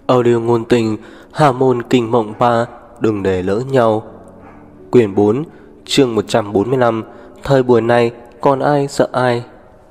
Audio ngôn tình Hà môn kinh mộng 3, đừng để lỡ nhau. Quyển 4, chương 145. Thời buổi này còn ai sợ ai.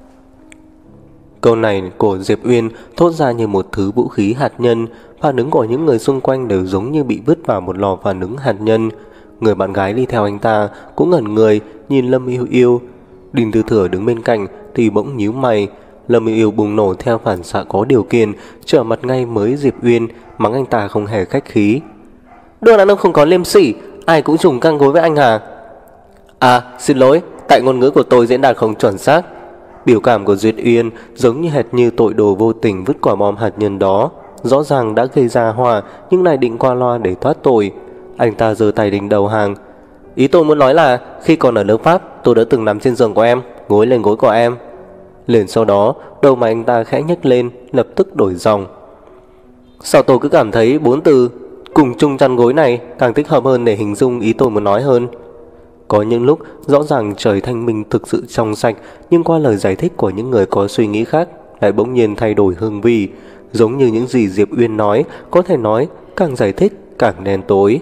Câu này của Diệp Uyên thốt ra như một thứ vũ khí hạt nhân. Phản ứng của những người xung quanh đều giống như bị vứt vào một lò phản ứng hạt nhân. Người bạn gái đi theo anh ta cũng ngẩn người nhìn Lâm Yêu Yêu. Đinh Tư Thừa đứng bên cạnh thì bỗng nhíu mày. Lâm Yêu Yêu bùng nổ theo phản xạ có điều kiện, trở mặt ngay với Diệp Uyên, mắng anh ta không hề khách khí. Đứa đàn ông không có liêm sỉ, ai cũng dùng căng gối với anh hả? À, xin lỗi, tại ngôn ngữ của tôi diễn đạt không chuẩn xác. Biểu cảm của Duyệt Uyên giống như hệt như tội đồ vô tình vứt quả bom hạt nhân đó. Rõ ràng đã gây ra hỏa, nhưng lại định qua loa để thoát tội. Anh ta giơ tay định đầu hàng. Ý tôi muốn nói là khi còn ở lớp Pháp, tôi đã từng nằm trên giường của em, gối lên gối của em. Liền sau đó, đầu mà anh ta khẽ nhếch lên, lập tức đổi giọng. Sao tôi cứ cảm thấy 4 từ cùng chung chăn gối này càng thích hợp hơn để hình dung ý tôi muốn nói hơn. Có những lúc rõ ràng trời thanh minh thực sự trong sạch, nhưng qua lời giải thích của những người có suy nghĩ khác lại bỗng nhiên thay đổi hương vị. Giống như những gì Diệp Uyên nói, có thể nói càng giải thích càng đen tối.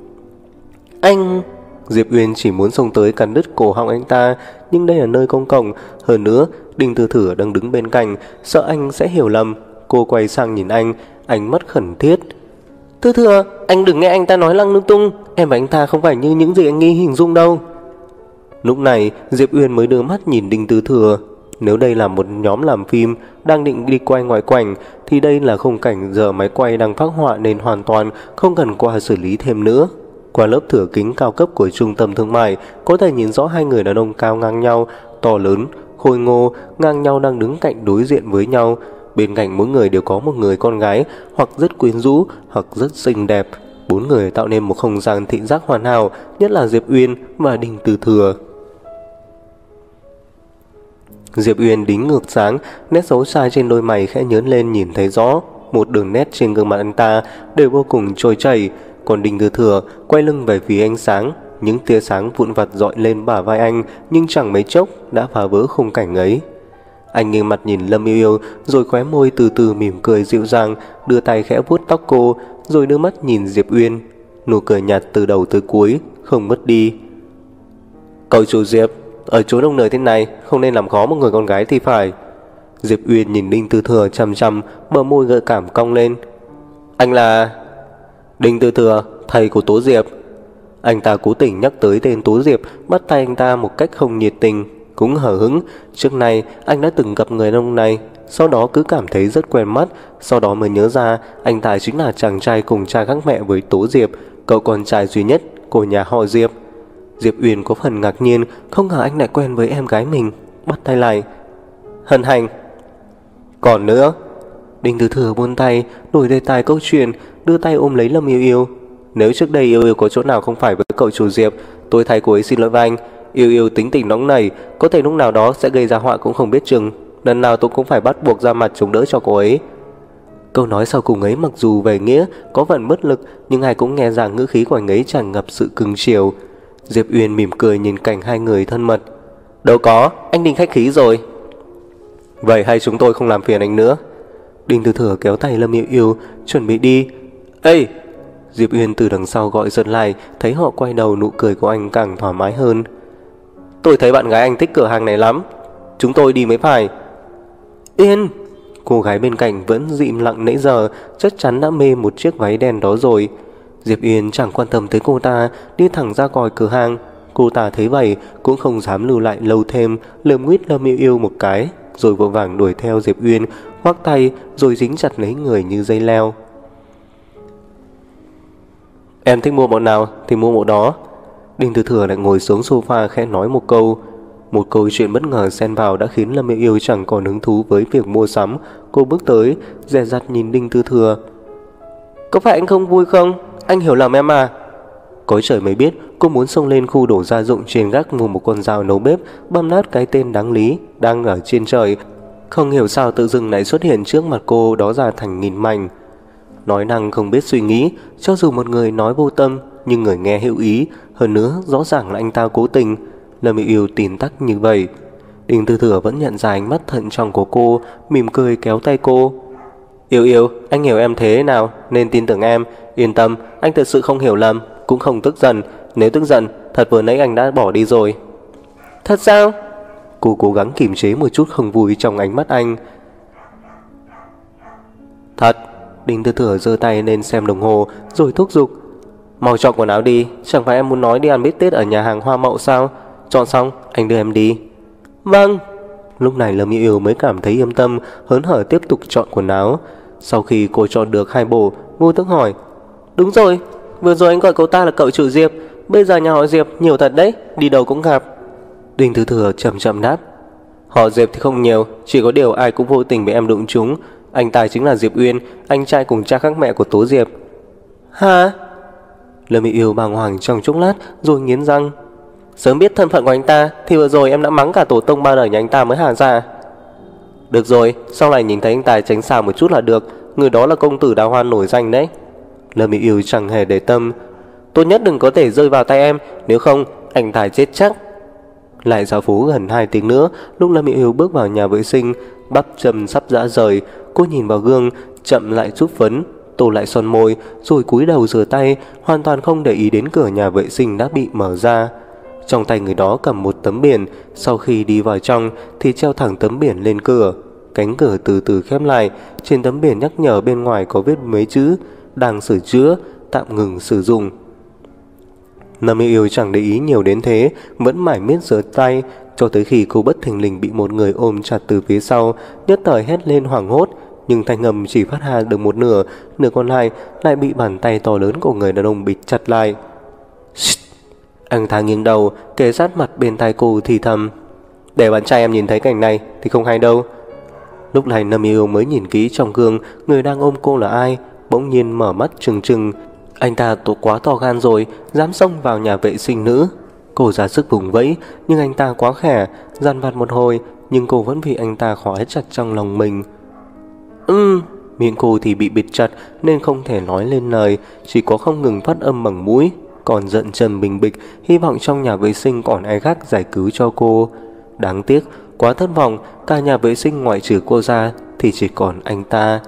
Anh... Diệp Uyên chỉ muốn xông tới cắn đứt cổ họng anh ta, nhưng đây là nơi công cộng. Hơn nữa, Đinh Tư Thừa đang đứng bên cạnh, sợ anh sẽ hiểu lầm. Cô quay sang nhìn anh, ánh mắt khẩn thiết. Tư Thừa, anh đừng nghe anh ta nói lăng lung tung. Em và anh ta không phải như những gì anh nghi hình dung đâu. Lúc này Diệp Uyên mới đưa mắt nhìn Đinh Tư Thừa. Nếu đây là một nhóm làm phim đang định đi quay ngoại cảnh, thì đây là khung cảnh giờ máy quay đang phác họa, nên hoàn toàn không cần qua xử lý thêm nữa. Qua lớp thử kính cao cấp của trung tâm thương mại, có thể nhìn rõ hai người đàn ông cao ngang nhau, to lớn, khôi ngô, ngang nhau đang đứng cạnh đối diện với nhau. Bên cạnh mỗi người đều có một người con gái, hoặc rất quyến rũ, hoặc rất xinh đẹp. Bốn người tạo nên một không gian thị giác hoàn hảo, nhất là Diệp Uyên và Đinh Tư Thừa. Diệp Uyên đính ngược sáng, nét xấu xa trên đôi mày khẽ nhớn lên nhìn thấy rõ. Một đường nét trên gương mặt anh ta đều vô cùng trôi chảy. Còn Đinh Tư Thừa quay lưng về phía ánh sáng, những tia sáng vụn vặt dọi lên bả vai anh, nhưng chẳng mấy chốc đã phá vỡ khung cảnh ấy. Anh nghiêng mặt nhìn Lâm Yêu Yêu, rồi khóe môi từ từ mỉm cười dịu dàng, đưa tay khẽ vuốt tóc cô, rồi đưa mắt nhìn Diệp Uyên. Nụ cười nhạt từ đầu tới cuối, không mất đi. Cậu chủ Diệp, ở chỗ đông người thế này không nên làm khó một người con gái thì phải. Diệp Uyên nhìn Đinh Tư Thừa chằm chằm, bờ môi gợi cảm cong lên. Anh là... Đinh Tư Thừa, thầy của Tố Diệp. Anh ta cố tình nhắc tới tên Tố Diệp, bắt tay anh ta một cách không nhiệt tình, cũng hờ hững. Trước này anh đã từng gặp người đàn ông này, sau đó cứ cảm thấy rất quen mắt, sau đó mới nhớ ra anh ta chính là chàng trai cùng cha khác mẹ với Tố Diệp, cậu con trai duy nhất của nhà họ Diệp. Diệp Uyên có phần ngạc nhiên, không ngờ anh lại quen với em gái mình, bắt tay lại. Hân hạnh. Còn nữa. Đinh Tư Thừa buông tay, đổi đề tài câu chuyện, đưa tay ôm lấy Lâm Yêu Yêu. Nếu trước đây Yêu Yêu có chỗ nào không phải với cậu chủ Diệp, tôi thay cô ấy xin lỗi với anh. Yêu Yêu tính tình nóng nảy, có thể lúc nào đó sẽ gây ra họa cũng không biết chừng. Lần nào tôi cũng phải bắt buộc ra mặt chống đỡ cho cô ấy. Câu nói sau cùng ấy mặc dù về nghĩa có phần bất lực, nhưng ai cũng nghe rằng ngữ khí của anh ấy tràn ngập sự cưng chiều. Diệp Uyên mỉm cười nhìn cảnh hai người thân mật. Đâu có, anh Đinh khách khí rồi. Vậy hay chúng tôi không làm phiền anh nữa. Đinh Tư Thừa kéo tay Lâm Yêu Yêu, chuẩn bị đi. Ê! Diệp Uyên từ đằng sau gọi giật lại, thấy họ quay đầu, nụ cười của anh càng thoải mái hơn. Tôi thấy bạn gái anh thích cửa hàng này lắm, chúng tôi đi mới phải. Yên! Cô gái bên cạnh vẫn im lặng nãy giờ, chắc chắn đã mê một chiếc váy đen đó rồi. Diệp Uyên chẳng quan tâm tới cô ta, đi thẳng ra khỏi cửa hàng. Cô ta thấy vậy cũng không dám lưu lại lâu thêm, lườm nguyết Lâm Yêu Yêu một cái, rồi vội vàng đuổi theo Diệp Uyên, khoác tay rồi dính chặt lấy người như dây leo. Em thích mua bộ nào thì mua bộ đó. Đinh Tư Thừa lại ngồi xuống sofa khẽ nói một câu. Một câu chuyện bất ngờ xen vào đã khiến Lâm Yêu Yêu chẳng còn hứng thú với việc mua sắm. Cô bước tới, dè dặt nhìn Đinh Tư Thừa. Có phải anh không vui không? Anh hiểu lầm em à? Có trời mới biết cô muốn xông lên khu đổ gia dụng trên gác mua một con dao nấu bếp, băm nát cái tên đáng lý đang ở trên trời. Không hiểu sao tự dưng lại xuất hiện trước mặt cô đó ra thành nghìn mảnh. Nói năng không biết suy nghĩ, cho dù một người nói vô tâm nhưng người nghe hữu ý, hơn nữa rõ ràng là anh ta cố tình. Lâm Yêu Yêu tin tắc như vậy. Đinh Tư Thừa vẫn nhận ra ánh mắt thận trọng của cô, mỉm cười kéo tay cô. Yêu yêu, anh hiểu em thế nào nên tin tưởng em. Yên tâm, anh thật sự không hiểu lầm, cũng không tức giận. Nếu tức giận, thật vừa nãy anh đã bỏ đi rồi. Thật sao? Cô cố gắng kiềm chế một chút không vui trong ánh mắt anh. Thật. Đinh Tư Thừa giơ tay lên xem đồng hồ rồi thúc giục. Mau chọn quần áo đi, chẳng phải em muốn nói đi ăn bít tết ở nhà hàng Hoa Mậu sao? Chọn xong, anh đưa em đi. Vâng. Lúc này Lâm Yêu Yêu mới cảm thấy yên tâm, hớn hở tiếp tục chọn quần áo. Sau khi cô chọn được 2 bộ, vô thức hỏi. Đúng rồi, vừa rồi anh gọi cậu ta là cậu chủ Diệp, bây giờ nhà họ Diệp nhiều thật đấy, đi đâu cũng gặp. Đinh Tư Thừa chậm chậm đáp. Họ Diệp thì không nhiều, chỉ có điều ai cũng vô tình bị em đụng trúng. Anh ta chính là Diệp Uyên, anh trai cùng cha khác mẹ của Tố Diệp. Hả? Lâm Yêu Yêu bàng hoàng trong chốc lát rồi nghiến răng. Sớm biết thân phận của anh ta thì vừa rồi em đã mắng cả tổ tông ba đời nhà anh ta mới hả ra. Được rồi, sau này nhìn thấy anh ta tránh xa một chút là được, người đó là công tử đào hoa nổi danh đấy. Lâm Yêu Yêu chẳng hề để tâm. Tốt nhất đừng có thể rơi vào tay em, nếu không anh ta chết chắc. Lại dạo phố gần 2 tiếng nữa, lúc Lâm Yêu Yêu bước vào nhà vệ sinh, bắp chân sắp rã rời. Cô nhìn vào gương, chậm lại chút phấn, tô lại son môi, rồi cúi đầu rửa tay, hoàn toàn không để ý đến cửa nhà vệ sinh đã bị mở ra. Trong tay người đó cầm một tấm biển, sau khi đi vào trong thì treo thẳng tấm biển lên cửa. Cánh cửa từ từ khép lại, trên tấm biển nhắc nhở bên ngoài có viết mấy chữ: đang sửa chữa, tạm ngừng sử dụng. Lâm Yêu Yêu chẳng để ý nhiều đến thế, vẫn mải miết rửa tay, cho tới khi cô bất thình lình bị một người ôm chặt từ phía sau, nhất thời hét lên hoảng hốt, nhưng thanh âm chỉ phát ra được một nửa, nửa còn lại lại bị bàn tay to lớn của người đàn ông bịt chặt lại. Shit. Anh ta nghiêng đầu, kề sát mặt bên tai cô thì thầm. Để bạn trai em nhìn thấy cảnh này thì không hay đâu. Lúc này Lâm Yêu Yêu mới nhìn kỹ trong gương, người đang ôm cô là ai, bỗng nhiên mở mắt trừng trừng. Anh ta quá to gan rồi, dám xông vào nhà vệ sinh nữ. Cô ra sức vùng vẫy, nhưng anh ta quá khỏe, dằn vặt một hồi, nhưng cô vẫn bị anh ta khóa chặt trong lòng mình. Miệng cô thì bị bịt chặt nên không thể nói lên lời, chỉ có không ngừng phát âm bằng mũi. Còn giận trần bình bịch, hy vọng trong nhà vệ sinh còn ai khác giải cứu cho cô. Đáng tiếc, quá thất vọng, cả nhà vệ sinh ngoại trừ cô ra thì chỉ còn anh ta.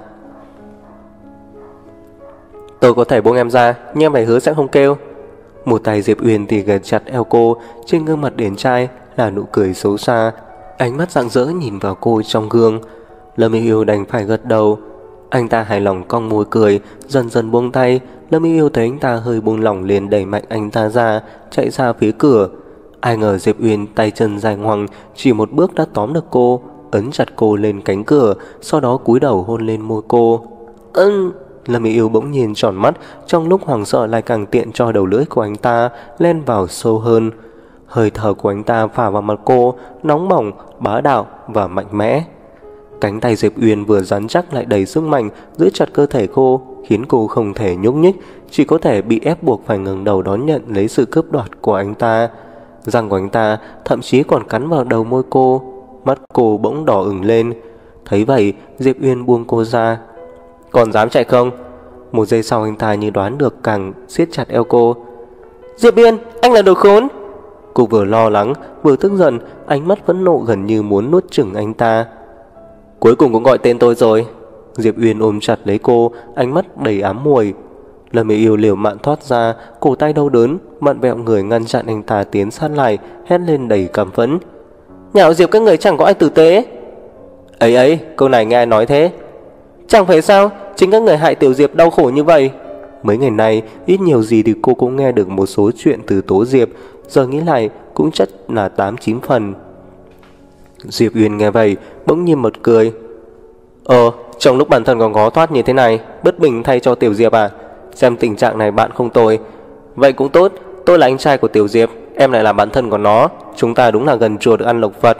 Tôi có thể buông em ra, nhưng em phải hứa sẽ không kêu. Một tay Diệp Uyên thì gật chặt eo cô, trên gương mặt điển trai là nụ cười xấu xa, ánh mắt rạng rỡ nhìn vào cô trong gương. Lâm Yêu Yêu đành phải gật đầu. Anh ta hài lòng cong môi cười, dần dần buông tay. Lâm Yêu Yêu thấy anh ta hơi buông lỏng liền đẩy mạnh anh ta ra, chạy ra phía cửa. Ai ngờ Diệp Uyên tay chân dài ngoằng, chỉ một bước đã tóm được cô, ấn chặt cô lên cánh cửa, sau đó cúi đầu hôn lên môi cô. Lâm Yêu Yêu bỗng nhìn tròn mắt, trong lúc hoảng sợ lại càng tiện cho đầu lưỡi của anh ta len vào sâu hơn. Hơi thở của anh ta phả vào mặt cô, nóng bỏng, bá đạo và mạnh mẽ. Cánh tay Diệp Uyên vừa rắn chắc lại đầy sức mạnh giữ chặt cơ thể cô, khiến cô không thể nhúc nhích, chỉ có thể bị ép buộc phải ngẩng đầu đón nhận lấy sự cướp đoạt của anh ta. Răng của anh ta thậm chí còn cắn vào đầu môi cô, mắt cô bỗng đỏ ửng lên. Thấy vậy, Diệp Uyên buông cô ra. Còn dám chạy không? Một giây sau anh ta như đoán được càng siết chặt eo cô. Diệp Uyên, anh là đồ khốn! Cô vừa lo lắng vừa tức giận, ánh mắt phẫn nộ gần như muốn nuốt chửng anh ta. Cuối cùng cũng gọi tên tôi rồi. Diệp Uyên ôm chặt lấy cô, ánh mắt đầy ám muội. Lâm Yêu Yêu liều mạng thoát ra, cổ tay đau đớn, vặn vẹo người ngăn chặn anh ta tiến sát lại, hét lên đầy căm phẫn. Nhạo Diệp các người chẳng có ai tử tế. Ấy, câu này nghe ai nói thế? Chẳng phải sao, chính các người hại Tiểu Diệp đau khổ như vậy. Mấy ngày nay, ít nhiều gì thì cô cũng nghe được một số chuyện từ Tố Diệp, giờ nghĩ lại cũng chắc là 8-9 phần. Diệp Uyên nghe vậy, bỗng nhiên bật cười. Trong lúc bản thân còn khó thoát như thế này, bất bình thay cho Tiểu Diệp à? Xem tình trạng này bạn không tồi. Vậy cũng tốt, tôi là anh trai của Tiểu Diệp, em lại là bạn thân của nó, chúng ta đúng là gần chùa được ăn lộc Phật.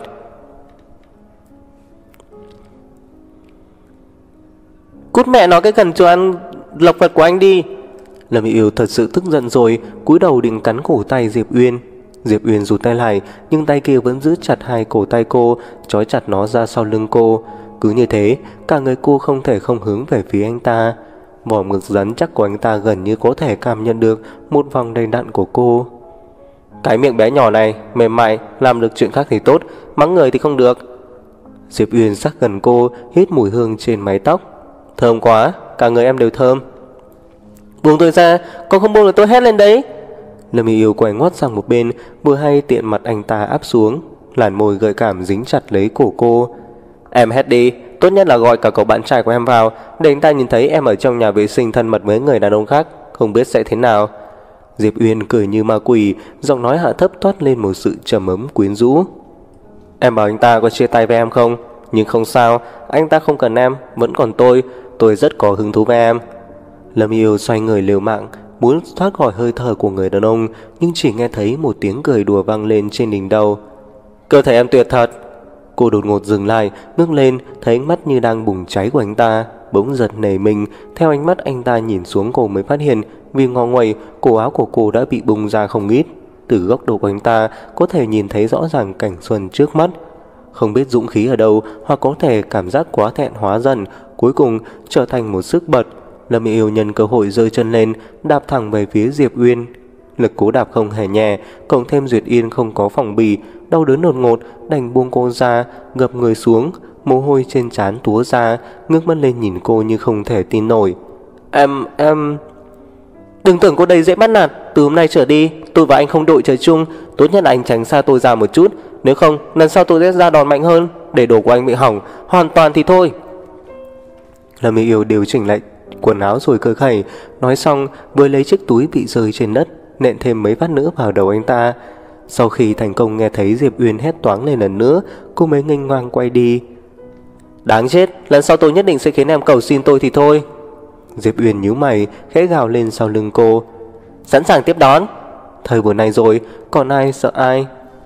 Cút mẹ nó cái gần chùa ăn lộc Phật của anh đi. Lâm Yêu Yêu thật sự tức giận rồi, cúi đầu định cắn cổ tay Diệp Uyên. Diệp Uyên rụt tay lại, nhưng tay kia vẫn giữ chặt hai cổ tay cô, trói chặt nó ra sau lưng cô. Cứ như thế, cả người cô không thể không hướng về phía anh ta. Vỏ ngực rắn chắc của anh ta gần như có thể cảm nhận được một vòng đầy đặn của cô. Cái miệng bé nhỏ này, mềm mại, làm được chuyện khác thì tốt, mắng người thì không được. Diệp Uyên sát gần cô, hít mùi hương trên mái tóc. Thơm quá, cả người em đều thơm. Buông tôi ra, còn không buông là tôi hét lên đấy. Lâm Ý Yêu quay ngoắt sang một bên, vừa hay tiện mặt anh ta áp xuống, làn môi gợi cảm dính chặt lấy cổ cô. Em hét đi, tốt nhất là gọi cả cậu bạn trai của em vào, để anh ta nhìn thấy em ở trong nhà vệ sinh thân mật với người đàn ông khác, không biết sẽ thế nào. Diệp Uyên cười như ma quỷ, giọng nói hạ thấp toát lên một sự trầm ấm quyến rũ. Em bảo anh ta có chia tay với em không? Nhưng không sao, anh ta không cần em, vẫn còn tôi rất có hứng thú với em. Lâm Yêu xoay người liều mạng, muốn thoát khỏi hơi thở của người đàn ông, nhưng chỉ nghe thấy một tiếng cười đùa vang lên trên đỉnh đầu. Cơ thể em tuyệt thật. Cô đột ngột dừng lại, ngước lên, thấy ánh mắt như đang bùng cháy của anh ta, bỗng giật nảy mình. Theo ánh mắt anh ta nhìn xuống cô mới phát hiện, vì ngó nguậy, cổ áo của cô đã bị bung ra không ít. Từ góc độ của anh ta có thể nhìn thấy rõ ràng cảnh xuân trước mắt. Không biết dũng khí ở đâu, hoặc có thể cảm giác quá thẹn hóa dần, cuối cùng trở thành một sức bật. Lâm Yêu nhân cơ hội giơ chân lên, đạp thẳng về phía Diệp Uyên. Lực cú đạp không hề nhẹ, cộng thêm Duyệt Yên không có phòng bị, đau đớn đột ngột, đành buông cô ra, gập người xuống, mồ hôi trên trán túa ra, ngước mắt lên nhìn cô như không thể tin nổi. Em... Đừng tưởng cô đây dễ bắt nạt, từ hôm nay trở đi, tôi và anh không đội trời chung, tốt nhất là anh tránh xa tôi ra một chút, nếu không, lần sau tôi sẽ ra đòn mạnh hơn, để đồ của anh bị hỏng, hoàn toàn thì thôi. Lâm Ý Yêu điều chỉnh lại quần áo rồi cười khẩy, nói xong vừa lấy chiếc túi bị rơi trên đất, nện thêm mấy phát nữa vào đầu anh ta. Sau khi thành công nghe thấy Diệp Uyên hét toáng lên lần nữa, cô mới nghênh ngang quay đi. Đáng chết, lần sau tôi nhất định sẽ khiến em cầu xin tôi thì thôi. Diệp Uyên nhíu mày, khẽ gào lên sau lưng cô. Sẵn sàng tiếp đón. Thời buổi này rồi, còn ai sợ ai.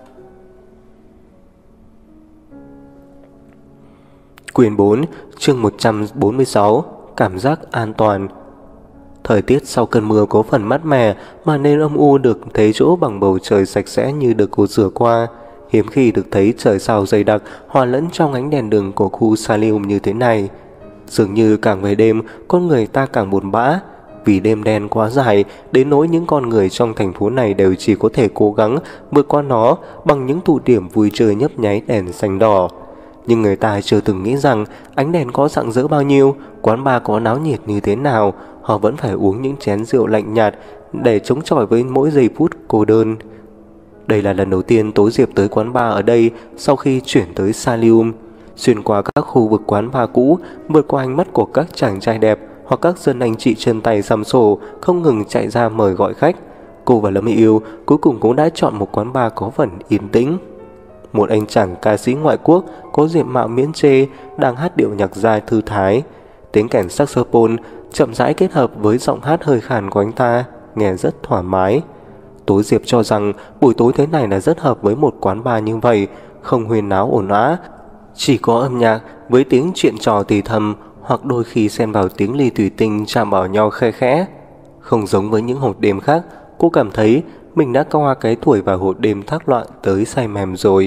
Quyển 4, chương 146, cảm giác an toàn. Thời tiết sau cơn mưa có phần mát mẻ, mà nên âm u được thấy chỗ bằng bầu trời sạch sẽ như được cột rửa qua. Hiếm khi được thấy trời sao dày đặc hòa lẫn trong ánh đèn đường của khu Salium như thế này. Dường như càng về đêm, con người ta càng buồn bã, vì đêm đen quá dài, đến nỗi những con người trong thành phố này đều chỉ có thể cố gắng vượt qua nó bằng những tụ điểm vui chơi nhấp nháy đèn xanh đỏ. Nhưng người ta chưa từng nghĩ rằng ánh đèn có rạng rỡ bao nhiêu, quán bar có náo nhiệt như thế nào, họ vẫn phải uống những chén rượu lạnh nhạt để chống chọi với mỗi giây phút cô đơn. Đây là lần đầu tiên Tố Diệp tới quán bar ở đây sau khi chuyển tới Salium. Xuyên qua các khu vực quán bar cũ, vượt qua ánh mắt của các chàng trai đẹp hoặc các dân anh chị chân tay xăm sổ không ngừng chạy ra mời gọi khách, cô và Lâm Yêu cuối cùng cũng đã chọn một quán bar có phần yên tĩnh. Một anh chàng ca sĩ ngoại quốc có diện mạo miễn chê đang hát điệu nhạc dài thư thái. Tiếng kèn saxophone chậm rãi kết hợp với giọng hát hơi khàn của anh ta, nghe rất thoải mái. Tố Diệp cho rằng buổi tối thế này là rất hợp với một quán bar như vậy, không huyên náo ồn ào, chỉ có âm nhạc với tiếng chuyện trò thì thầm, hoặc đôi khi xen vào tiếng ly thủy tinh chạm vào nhau khe khẽ. Không giống với những hộp đêm khác, cô cảm thấy mình đã qua cái tuổi vào hộp đêm thác loạn tới say mềm rồi.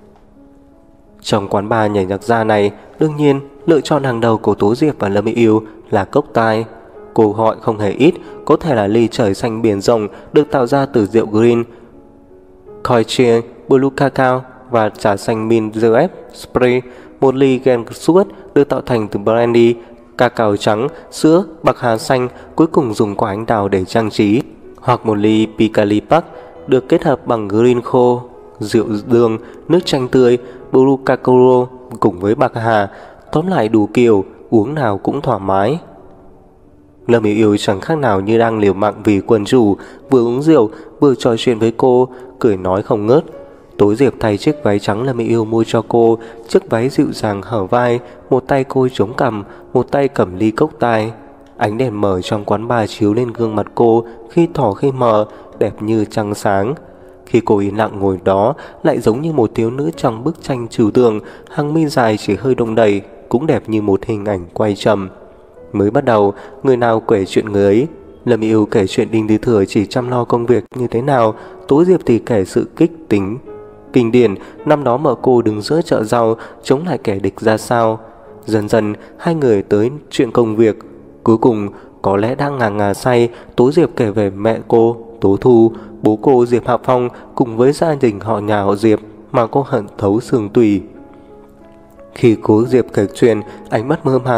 Trong quán bar nhảy nhạc ra này, đương nhiên lựa chọn hàng đầu của Tố Diệp và Lâm Yêu là cốc tai. Cô gọi không hề ít, có thể là ly trời xanh biển rộng được tạo ra từ rượu green, Coiche, blue cacao và trà xanh mint Joef spray. Một ly Gensuot được tạo thành từ brandy, cacao trắng, sữa, bạc hà xanh, cuối cùng dùng quả anh đào để trang trí. Hoặc một ly Picali Park được kết hợp bằng green khô, rượu đường, nước chanh tươi, blue cacao cùng với bạc hà. Tóm lại đủ kiểu, uống nào cũng thoải mái. Lâm Yêu chẳng khác nào như đang liều mạng vì quần chủ, vừa uống rượu vừa trò chuyện với cô, cười nói không ngớt. Tố Diệp thay chiếc váy trắng Lâm Yêu mua cho cô, chiếc váy dịu dàng hở vai, một tay cô chống cằm, một tay cầm ly cốc tai. Ánh đèn mờ trong quán bar chiếu lên gương mặt cô, khi tỏ khi mờ, đẹp như trăng sáng. Khi cô yên lặng ngồi đó, lại giống như một thiếu nữ trong bức tranh trừu tượng, hàng mi dài chỉ hơi đông đầy, cũng đẹp như một hình ảnh quay chậm. Mới bắt đầu, người nào kể chuyện người ấy. Lâm Yêu kể chuyện Đinh Tư Thừa chỉ chăm lo công việc như thế nào, Tố Diệp thì kể sự kích tính kinh điển năm đó mợ cô đứng giữa chợ rau chống lại kẻ địch ra sao. Dần dần hai người tới chuyện công việc. Cuối cùng có lẽ đang ngà ngà say, Tố Diệp kể về mẹ cô Tố Thu, bố cô Diệp Hạ Phong cùng với gia đình họ nhà họ Diệp mà cô hận thấu xương tủy. Khi cố Diệp kể chuyện, ánh mắt mơ màng,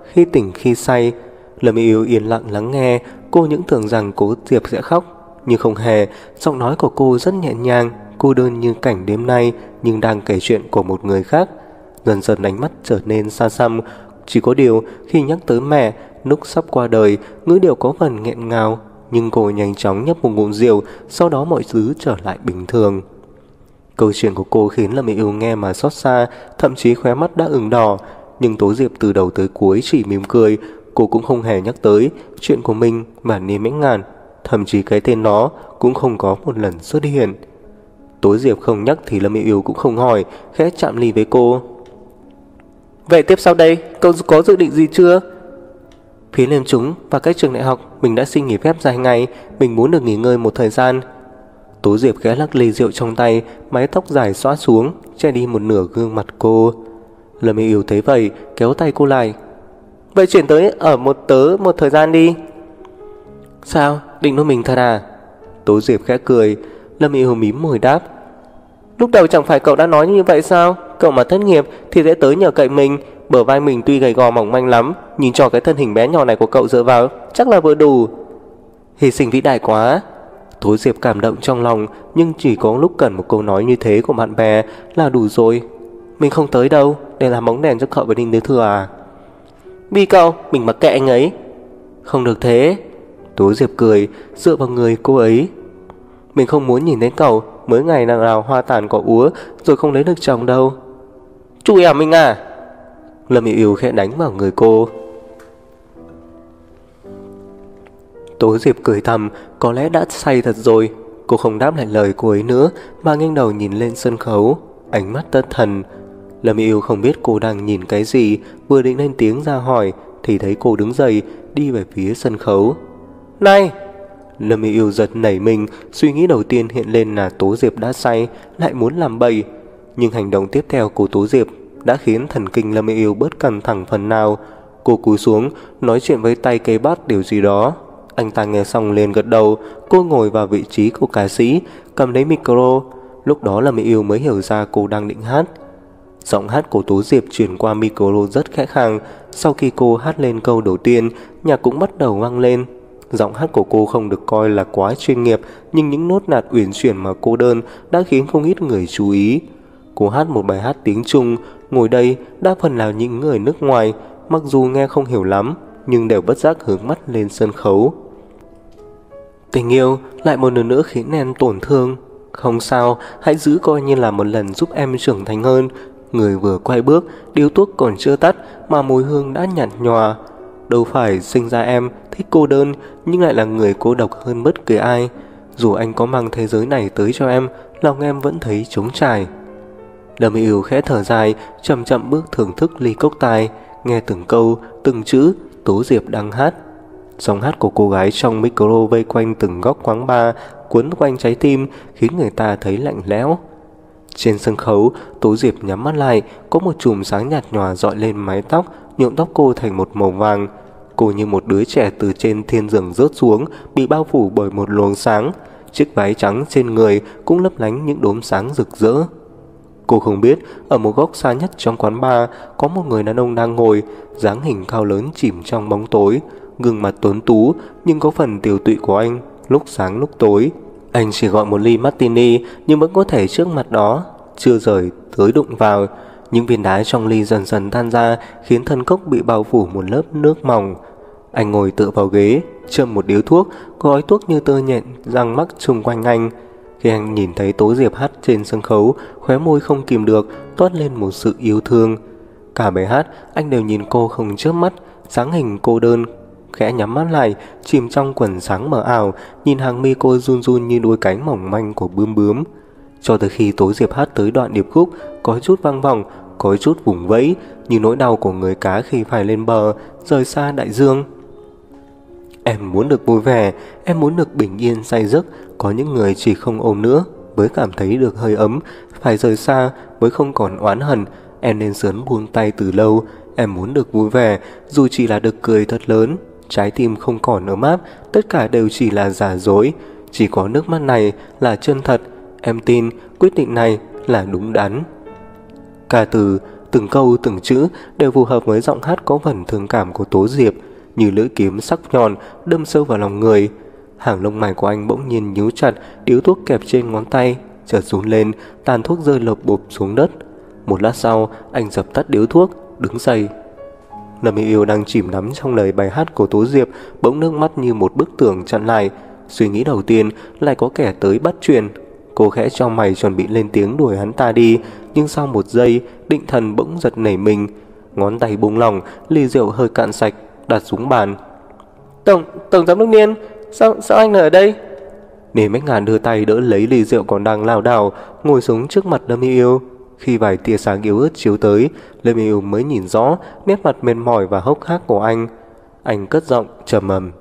khi tỉnh khi say. Lâm Yêu yên lặng lắng nghe. Cô những tưởng rằng Cố Diệp sẽ khóc, nhưng không hề. Giọng nói của cô rất nhẹ nhàng, cô đơn như cảnh đêm nay, nhưng đang kể chuyện của một người khác. Dần dần ánh mắt trở nên xa xăm. Chỉ có điều khi nhắc tới mẹ lúc sắp qua đời, ngữ điệu có phần nghẹn ngào. Nhưng cô nhanh chóng nhấp một ngụm rượu, sau đó mọi thứ trở lại bình thường. Câu chuyện của cô khiến Lâm Yêu nghe mà xót xa, thậm chí khóe mắt đã ửng đỏ. Nhưng Tố Diệp từ đầu tới cuối chỉ mỉm cười. Cô cũng không hề nhắc tới chuyện của mình và Niêm Mãnh Ngàn, thậm chí cái tên nó cũng không có một lần xuất hiện. Tố Diệp không nhắc thì Lâm Yêu cũng không hỏi, khẽ chạm ly với cô. Vậy tiếp sau đây, cậu có dự định gì chưa? Phía Liêm Chúng và các trường đại học mình đã xin nghỉ phép dài ngày, mình muốn được nghỉ ngơi một thời gian. Tố Diệp khẽ lắc ly rượu trong tay, mái tóc dài xõa xuống, che đi một nửa gương mặt cô. Lâm Yêu thấy vậy, kéo tay cô lại. Vậy chuyển tới ở một thời gian đi. Sao, định nuôi mình thật à? Tố Diệp khẽ cười. Lâm Yêu mím môi đáp. Lúc đầu chẳng phải cậu đã nói như vậy sao? Cậu mà thất nghiệp thì sẽ tới nhờ cậy mình. Bờ vai mình tuy gầy gò mỏng manh lắm, nhìn cho cái thân hình bé nhỏ này của cậu dựa vào chắc là vừa đủ. Hy sinh vĩ đại quá. Tố Diệp cảm động trong lòng, nhưng chỉ có lúc cần một câu nói như thế của bạn bè là đủ rồi. Mình không tới đâu, để làm bóng đèn cho cậu và Đinh Tứ Thừa à? Vì cậu, mình mặc kệ anh ấy. Không được thế. Tố Diệp cười, dựa vào người cô ấy. Mình không muốn nhìn thấy cậu mới ngày nào hoa tàn cỏ úa rồi không lấy được chồng đâu. Chú ẻm mình à? Lâm Yêu khẽ đánh vào người cô. Tố Diệp cười thầm, có lẽ đã say thật rồi. Cô không đáp lại lời cô ấy nữa, mà nghiêng đầu nhìn lên sân khấu, ánh mắt thất thần. Lâm Yêu không biết cô đang nhìn cái gì, vừa định lên tiếng ra hỏi thì thấy cô đứng dậy đi về phía sân khấu. Này! Lâm Yêu giật nảy mình, suy nghĩ đầu tiên hiện lên là Tố Diệp đã say, lại muốn làm bậy. Nhưng hành động tiếp theo của Tố Diệp đã khiến thần kinh Lâm Yêu bớt căng thẳng phần nào. Cô cúi xuống, nói chuyện với tay cây bát điều gì đó. Anh ta nghe xong liền gật đầu. Cô ngồi vào vị trí của ca sĩ, cầm lấy micro. Lúc đó Lâm Yêu mới hiểu ra cô đang định hát. Giọng hát của Tố Diệp truyền qua micro rất khẽ khàng. Sau khi cô hát lên câu đầu tiên, nhạc cũng bắt đầu vang lên. Giọng hát của cô không được coi là quá chuyên nghiệp, nhưng những nốt nạt uyển chuyển mà cô đơn đã khiến không ít người chú ý. Cô hát một bài hát tiếng Trung, ngồi đây đa phần là những người nước ngoài, mặc dù nghe không hiểu lắm, nhưng đều bất giác hướng mắt lên sân khấu. Tình yêu lại một lần nữa khiến em tổn thương. Không sao, hãy giữ coi như là một lần giúp em trưởng thành hơn. Người vừa quay bước, điếu thuốc còn chưa tắt mà mùi hương đã nhạt nhòa. Đâu phải sinh ra em thích cô đơn, nhưng lại là người cô độc hơn bất kỳ ai. Dù anh có mang thế giới này tới cho em, lòng em vẫn thấy trống trải. Lâm Yêu khẽ thở dài, chậm chậm bước thưởng thức ly cốc tài, nghe từng câu, từng chữ Tố Diệp đang hát. Giọng hát của cô gái trong micro vây quanh từng góc quán bar, cuốn quanh trái tim, khiến người ta thấy lạnh lẽo. Trên sân khấu, Tố Diệp nhắm mắt lại, có một chùm sáng nhạt nhòa dọi lên mái tóc, nhuộm tóc cô thành một màu vàng. Cô như một đứa trẻ từ trên thiên giường rớt xuống, bị bao phủ bởi một luồng sáng. Chiếc váy trắng trên người cũng lấp lánh những đốm sáng rực rỡ. Cô không biết, ở một góc xa nhất trong quán bar, có một người đàn ông đang ngồi, dáng hình cao lớn chìm trong bóng tối, gương mặt tuấn tú nhưng có phần tiều tụy của anh, lúc sáng lúc tối. Anh chỉ gọi một ly martini nhưng vẫn có thể trước mặt đó, chưa rời tới đụng vào. Những viên đá trong ly dần dần tan ra, khiến thân cốc bị bao phủ một lớp nước mỏng. Anh ngồi tựa vào ghế, châm một điếu thuốc, gói thuốc như tơ nhện răng mắc xung quanh anh. Khi anh nhìn thấy Tố Diệp hát trên sân khấu, khóe môi không kìm được toát lên một sự yêu thương. Cả bài hát anh đều nhìn cô không chớp mắt, dáng hình cô đơn, khẽ nhắm mắt lại, chìm trong quần sáng mờ ảo, nhìn hàng mi cô run run như đuôi cánh mỏng manh của bướm bướm. Cho tới khi Tố Diệp hát tới đoạn điệp khúc, có chút vang vọng, có chút vùng vẫy, như nỗi đau của người cá khi phải lên bờ, rời xa đại dương. Em muốn được vui vẻ, em muốn được bình yên say giấc. Có những người chỉ không ôm nữa mới cảm thấy được hơi ấm, phải rời xa mới không còn oán hận. Em nên sớm buông tay từ lâu. Em muốn được vui vẻ, dù chỉ là được cười thật lớn. Trái tim không còn ấm áp, tất cả đều chỉ là giả dối. Chỉ có nước mắt này là chân thật. Em tin quyết định này là đúng đắn. Ca từ từng câu từng chữ đều phù hợp với giọng hát có phần thương cảm của Tố Diệp, như lưỡi kiếm sắc nhọn đâm sâu vào lòng người. Hàng lông mày của anh bỗng nhiên nhíu chặt, điếu thuốc kẹp trên ngón tay chợt run lên, tàn thuốc rơi lộp bộp xuống đất. Một lát sau, anh dập tắt điếu thuốc, đứng dậy. Lâm Yêu Yêu đang chìm đắm trong lời bài hát của Tố Diệp, bỗng nước mắt như một bức tường chặn lại. Suy nghĩ đầu tiên lại có kẻ tới bắt chuyện. Cô khẽ chau mày chuẩn bị lên tiếng đuổi hắn ta đi, nhưng sau một giây, định thần bỗng giật nảy mình. Ngón tay buông lỏng, ly rượu hơi cạn sạch, đặt xuống bàn. Tổng giám đốc Niên, sao anh ở đây? Niên Bách Ngạn đưa tay đỡ lấy ly rượu còn đang lảo đảo, ngồi xuống trước mặt Lâm Yêu Yêu. Khi vài tia sáng yếu ớt chiếu tới, Lâm Yêu Yêu mới nhìn rõ nét mặt mệt mỏi và hốc hác của anh. Anh cất giọng trầm ầm.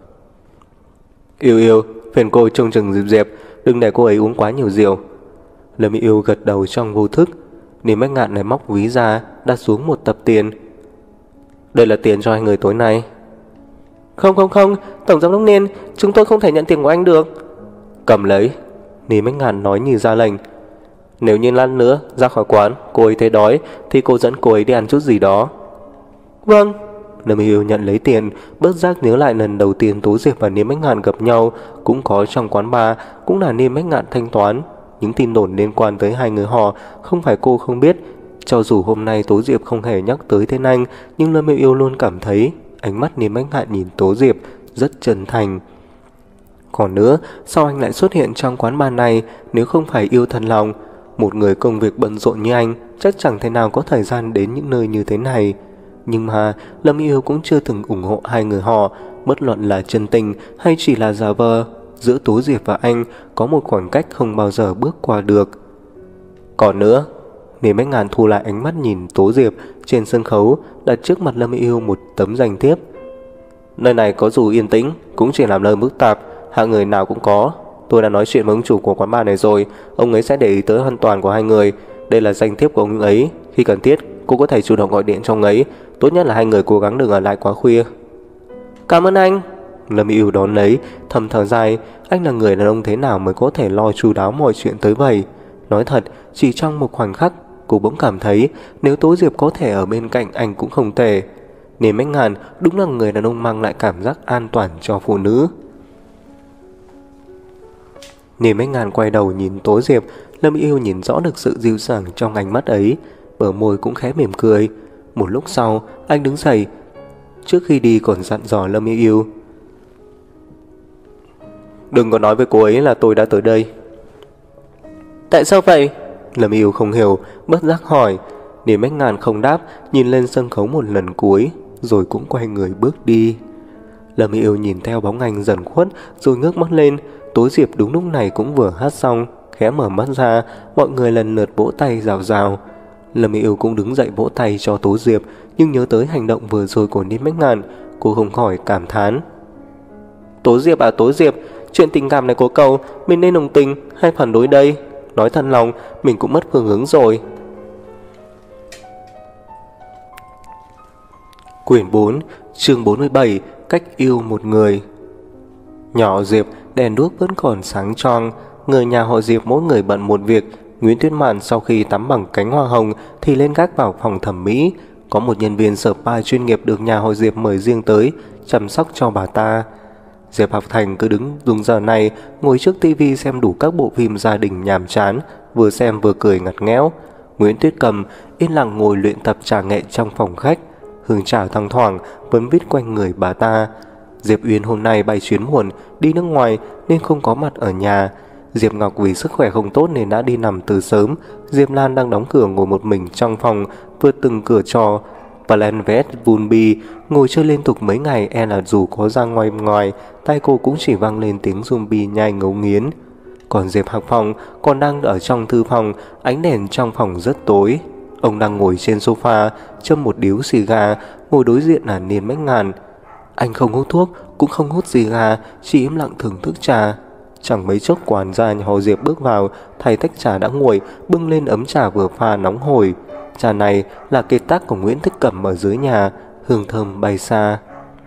Yêu Yêu, phiền cô trông chừng Diệp, đừng để cô ấy uống quá nhiều rượu. Lâm Yêu Yêu gật đầu trong vô thức. Niên Bách Ngạn lại móc ví ra, đặt xuống một tập tiền. Đây là tiền cho hai người tối nay. Không, tổng giám đốc Niên, chúng tôi không thể nhận tiền của anh được. Cầm lấy, Niên Bách Ngạn nói như ra lệnh. Nếu như lát nữa ra khỏi quán cô ấy thấy đói thì cô dẫn cô ấy đi ăn chút gì đó. Vâng. Lâm Yêu Yêu nhận lấy tiền, bất giác nhớ lại lần đầu tiên Tố Diệp và Niên Bách Ngạn gặp nhau, cũng có trong quán bar, cũng là Niên Bách Ngạn thanh toán. Những tin đồn liên quan tới hai người họ không phải cô không biết. Cho dù hôm nay Tố Diệp không hề nhắc tới tên anh, nhưng Lâm Yêu Yêu luôn cảm thấy ánh mắt Niên Bách Ngạn nhìn Tố Diệp rất chân thành. Còn nữa, sao anh lại xuất hiện trong quán bar này nếu không phải yêu thần lòng? Một người công việc bận rộn như anh chắc chẳng thể nào có thời gian đến những nơi như thế này. Nhưng mà Lâm Yêu Yêu cũng chưa từng ủng hộ hai người họ, bất luận là chân tình hay chỉ là giả vờ. Giữa Tố Diệp và anh có một khoảng cách không bao giờ bước qua được. Còn nữa, Niên Bách Ngạn thu lại ánh mắt nhìn Tố Diệp trên sân khấu, đặt trước mặt Lâm Yêu Yêu một tấm danh thiếp. Nơi này có dù yên tĩnh cũng chỉ làm nơi phức tạp, hạng người nào cũng có. Tôi đã nói chuyện với ông chủ của quán bar này rồi, ông ấy sẽ để ý tới an toàn của hai người. Đây là danh thiếp của ông ấy, khi cần thiết cô có thể chủ động gọi điện cho ông ấy. Tốt nhất là hai người cố gắng đừng ở lại quá khuya. Cảm ơn anh. Lâm Yêu Yêu đón lấy, thầm thở dài. Anh là người đàn ông thế nào mới có thể lo chu đáo mọi chuyện tới vậy? Nói thật, chỉ trong một khoảnh khắc cô bỗng cảm thấy nếu Tố Diệp có thể ở bên cạnh anh cũng không tệ. Niên Bách Ngạn đúng là người đàn ông mang lại cảm giác an toàn cho phụ nữ. Niên Bách Ngạn quay đầu nhìn Tố Diệp. Lâm Yêu nhìn rõ được sự dịu dàng trong ánh mắt ấy, bờ môi cũng khẽ mỉm cười. Một lúc sau anh đứng dậy, trước khi đi còn dặn dò Lâm Yêu Yêu. Đừng có nói với cô ấy là tôi đã tới đây. Tại sao vậy? Lâm Yêu không hiểu, bất giác hỏi. Niên Bách Ngạn không đáp, nhìn lên sân khấu một lần cuối, rồi cũng quay người bước đi. Lâm Yêu nhìn theo bóng anh dần khuất, rồi ngước mắt lên. Tố Diệp đúng lúc này cũng vừa hát xong, khẽ mở mắt ra, mọi người lần lượt vỗ tay rào rào. Lâm Yêu cũng đứng dậy vỗ tay cho Tố Diệp, nhưng nhớ tới hành động vừa rồi của Niên Bách Ngạn, cô không khỏi cảm thán. Tố Diệp à Tố Diệp, chuyện tình cảm này của cậu, mình nên đồng tình hay phản đối đây? Nói thật lòng, mình cũng mất phương hướng rồi. Quyển 4, chương 47, cách yêu một người. Nhỏ Diệp, đèn đuốc vẫn còn sáng choang. Người nhà họ Diệp mỗi người bận một việc. Nguyễn Tuyết Mạn sau khi tắm bằng cánh hoa hồng thì lên gác vào phòng thẩm mỹ. Có một nhân viên spa chuyên nghiệp được nhà họ Diệp mời riêng tới chăm sóc cho bà ta. Diệp Học Thành cứ đứng dùng giờ này ngồi trước tivi xem đủ các bộ phim gia đình nhàm chán, vừa xem vừa cười ngặt nghẽo. Nguyễn Tuyết Cầm yên lặng ngồi luyện tập trà nghệ trong phòng khách, hương trà thoang thoảng vẫn vít quanh người bà ta. Diệp Uyên hôm nay bay chuyến muộn đi nước ngoài nên không có mặt ở nhà. Diệp Ngọc vì sức khỏe không tốt nên đã đi nằm từ sớm. Diệp Lan đang đóng cửa ngồi một mình trong phòng, vượt từng cửa trò. Plan vs Vunbi ngồi chơi liên tục mấy ngày, e là dù có ra ngoài tay cô cũng chỉ vang lên tiếng zombie nhai ngấu nghiến. Còn Diệp Hạc Phong còn đang ở trong thư phòng, ánh đèn trong phòng rất tối. Ông đang ngồi trên sofa châm một điếu xì gà, ngồi đối diện là Niên Bách Ngạn. Anh không hút thuốc cũng không hút xì gà, chỉ im lặng thưởng thức trà. Chẳng mấy chốc quản gia nhà họ Diệp bước vào, thay tách trà đã nguội, bưng lên ấm trà vừa pha nóng hổi. Trà này là kiệt tác của Nguyễn Thích Cẩm ở dưới nhà, hương thơm bay xa.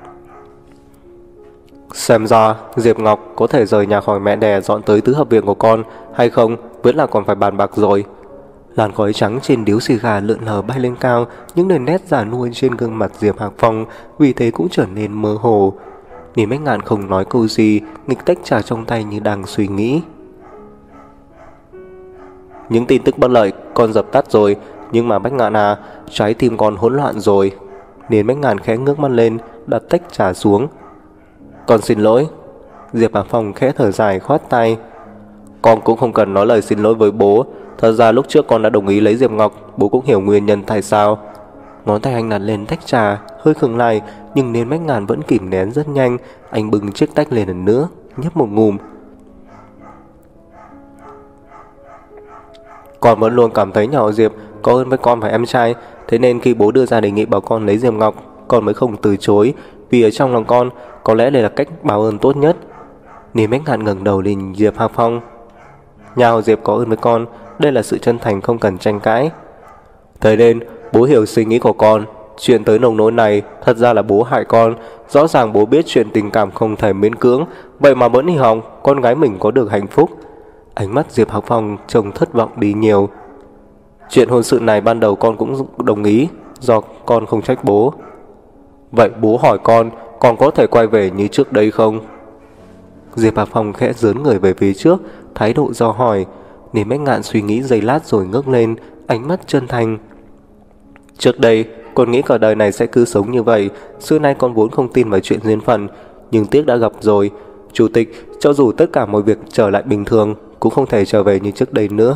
Xem ra Diệp Ngọc có thể rời nhà khỏi mẹ đẻ dọn tới tứ hợp viện của con hay không vẫn là còn phải bàn bạc rồi. Làn khói trắng trên điếu xì gà lượn lờ bay lên cao, những đường nét già nua trên gương mặt Diệp Hạc Phong vì thế cũng trở nên mơ hồ. Lý Bách Ngạn không nói câu gì, nghịch tách trà trong tay như đang suy nghĩ. Những tin tức bất lợi con dập tắt rồi, nhưng mà Bách Ngạn à, trái tim con hỗn loạn rồi. Lý Bách Ngạn khẽ ngước mắt lên, đặt tách trà xuống. Con xin lỗi. Diệp Hạc Phong khẽ thở dài khoát tay. Con cũng không cần nói lời xin lỗi với bố. Thật ra lúc trước con đã đồng ý lấy Diệp Ngọc, bố cũng hiểu nguyên nhân tại sao. Ngón tay anh đặt lên tách trà, hơi khựng lại, nhưng Lý Bách Ngạn vẫn kìm nén rất nhanh. Anh bưng chiếc tách lên lần nữa, nhấp một ngụm. Con vẫn luôn cảm thấy nhà họ Diệp có ơn với con và em trai, thế nên khi bố đưa ra đề nghị bảo con lấy Diệp Ngọc, con mới không từ chối, vì ở trong lòng con có lẽ đây là cách báo ơn tốt nhất. Lý Bách Ngạn ngẩng đầu nhìn Diệp Hạc Phong. Nhà họ Diệp có ơn với con, đây là sự chân thành không cần tranh cãi. Thế nên bố hiểu suy nghĩ của con. Chuyện tới nông nỗi này thật ra là bố hại con. Rõ ràng bố biết chuyện tình cảm không thể miễn cưỡng, vậy mà vẫn hy vọng con gái mình có được hạnh phúc. Ánh mắt Diệp Hạc Phong trông thất vọng đi nhiều. Chuyện hôn sự này ban đầu con cũng đồng ý, do con không trách bố. Vậy bố hỏi con có thể quay về như trước đây không? Diệp Hạc Phong khẽ dướn người về phía trước, thái độ do hỏi. Lý Bách Ngạn suy nghĩ giây lát rồi ngước lên, ánh mắt chân thành. Trước đây con nghĩ cả đời này sẽ cứ sống như vậy. Xưa nay con vốn không tin vào chuyện duyên phận, nhưng tiếc đã gặp rồi. Chủ tịch, cho dù tất cả mọi việc trở lại bình thường, cũng không thể trở về như trước đây nữa.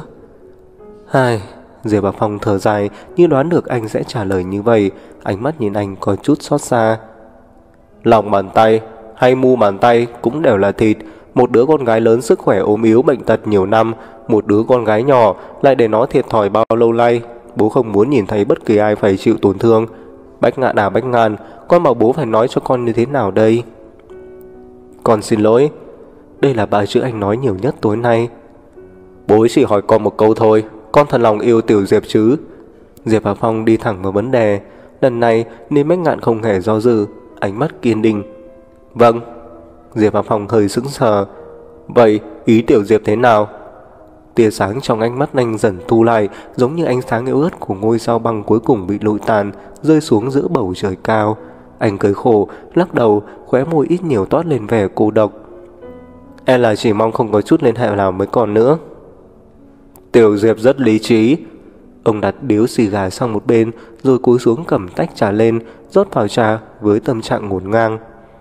Diệp Hạc Phong thở dài, như đoán được anh sẽ trả lời như vậy. Ánh mắt nhìn anh có chút xót xa. Lòng bàn tay hay mu bàn tay cũng đều là thịt. Một đứa con gái lớn sức khỏe ốm yếu bệnh tật nhiều năm, một đứa con gái nhỏ lại để nó thiệt thòi bao lâu nay. Bố không muốn nhìn thấy bất kỳ ai phải chịu tổn thương. Bách Ngạn à Bách Ngạn, con bảo bố phải nói cho con như thế nào đây? Con xin lỗi. Đây là ba chữ anh nói nhiều nhất tối nay. Bố chỉ hỏi con một câu thôi, con thật lòng yêu Tiểu Diệp chứ? Diệp Hạc Phong đi thẳng vào vấn đề. Lần này Lý Bách Ngạn không hề do dự, ánh mắt kiên định. Vâng. Diệp Hạc Phong hơi sững sờ. Vậy ý Tiểu Diệp thế nào? Tia sáng trong ánh mắt anh dần thu lại, giống như ánh sáng yếu ớt của ngôi sao băng cuối cùng bị lụi tàn, rơi xuống giữa bầu trời cao. Anh cười khổ, lắc đầu, khóe môi ít nhiều toát lên vẻ cô độc. Em là chỉ mong không có chút liên hệ nào với con nữa. Tiểu Diệp rất lý trí. Ông đặt điếu xì gà sang một bên, rồi cúi xuống cầm tách trà lên, rót vào trà với tâm trạng ngổn ngang.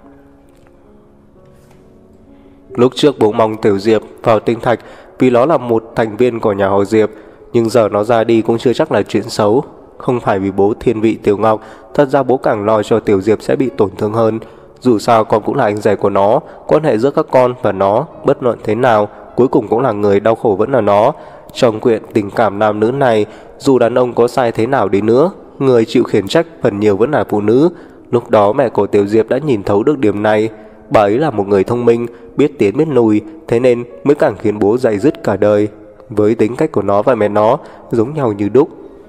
Lúc trước bố mong Tiểu Diệp vào tinh thạch vì nó là một thành viên của nhà họ Diệp, nhưng giờ nó ra đi cũng chưa chắc là chuyện xấu. Không phải vì bố thiên vị Tiểu Ngọc, thật ra bố càng lo cho Tiểu Diệp sẽ bị tổn thương hơn. Dù sao con cũng là anh rể của nó, quan hệ giữa các con và nó bất luận thế nào cuối cùng cũng là người đau khổ vẫn là nó. Trong chuyện tình cảm nam nữ này, dù đàn ông có sai thế nào đi nữa, người chịu khiển trách phần nhiều vẫn là phụ nữ. Lúc đó mẹ của Tiểu Diệp đã nhìn thấu được điểm này. Bà ấy là một người thông minh, biết tiến biết lùi, thế nên mới càng khiến bố dạy dứt cả đời. Với tính cách của nó và mẹ nó giống nhau như đúc.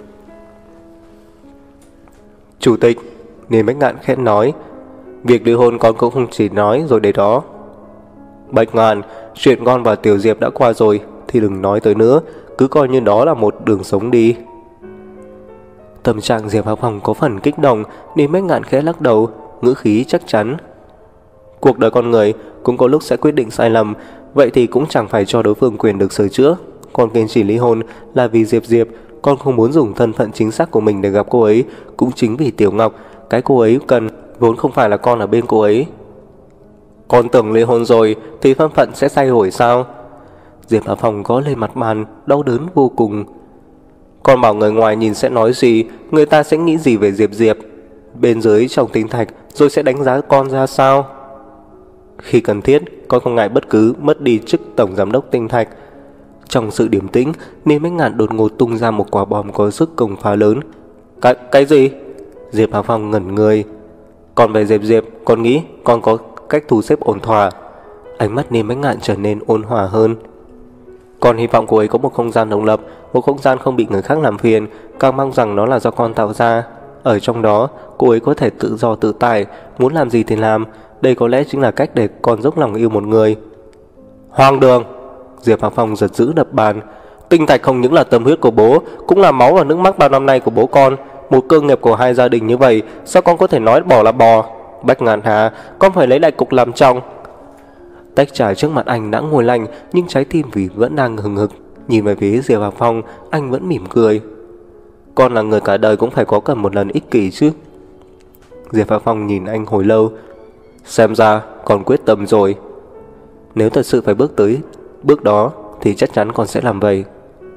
Chủ tịch, Lý Bách Ngạn khẽ nói. Việc ly hôn con cũng không chỉ nói rồi để đó. Bách Ngạn, chuyện con và Tiểu Diệp đã qua rồi thì đừng nói tới nữa, cứ coi như đó là một đường sống đi. Tâm trạng Diệp Hạc Phong có phần kích động, Lý Bách Ngạn khẽ lắc đầu, ngữ khí chắc chắn. Cuộc đời con người cũng có lúc sẽ quyết định sai lầm, vậy thì cũng chẳng phải cho đối phương quyền được sửa chữa. Con kiên trì ly hôn là vì Diệp Diệp, con không muốn dùng thân phận chính xác của mình để gặp cô ấy, cũng chính vì Tiểu Ngọc, cái cô ấy cần vốn không phải là con ở bên cô ấy. Con tưởng ly hôn rồi thì thân phận sẽ thay đổi sao? Diệp Hạc Phong gõ lên mặt bàn, đau đớn vô cùng. Con bảo người ngoài nhìn sẽ nói gì, người ta sẽ nghĩ gì về Diệp Diệp, bên dưới trong tinh thạch rồi sẽ đánh giá con ra sao? Khi cần thiết, con không ngại bất cứ mất đi chức tổng giám đốc tinh thạch. Trong sự điềm tĩnh, Lý Bách Ngạn đột ngột tung ra một quả bom có sức công phá lớn. Cái gì? Diệp Hạc Phong ngẩn người. Còn về Diệp Diệp, con nghĩ con có cách thu xếp ổn thỏa. Ánh mắt Lý Bách Ngạn trở nên ôn hòa hơn. Con hy vọng cô ấy có một không gian độc lập, một không gian không bị người khác làm phiền, càng mong rằng nó là do con tạo ra. Ở trong đó, cô ấy có thể tự do tự tại, muốn làm gì thì làm. Đây có lẽ chính là cách để con dốc lòng yêu một người. Hoang đường! Diệp Hạc Phong giật dữ đập bàn. Tinh thạch không những là tâm huyết của bố, cũng là máu và nước mắt bao năm nay của bố con. Một cơ nghiệp của hai gia đình như vậy, sao con có thể nói bỏ là bỏ? Bách Ngạn Hà, con phải lấy lại cục làm trong. Tách trà trước mặt anh đã ngồi lạnh, nhưng trái tim vì vẫn đang hừng hực. Nhìn về phía Diệp Hạc Phong, anh vẫn mỉm cười. Con là người cả đời cũng phải có cần một lần ích kỷ chứ. Diệp Hạc Phong nhìn anh hồi lâu. Xem ra con quyết tâm rồi. Nếu thật sự phải bước tới bước đó thì chắc chắn con sẽ làm vậy.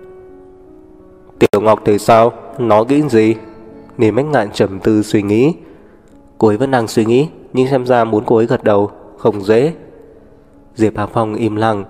Tiểu Ngọc thì sao? Nó nghĩ gì? Niềm Bách Ngạn trầm tư suy nghĩ. Cô ấy vẫn đang suy nghĩ, nhưng xem ra muốn cô ấy gật đầu không dễ. Diệp Hạc Phong im lặng.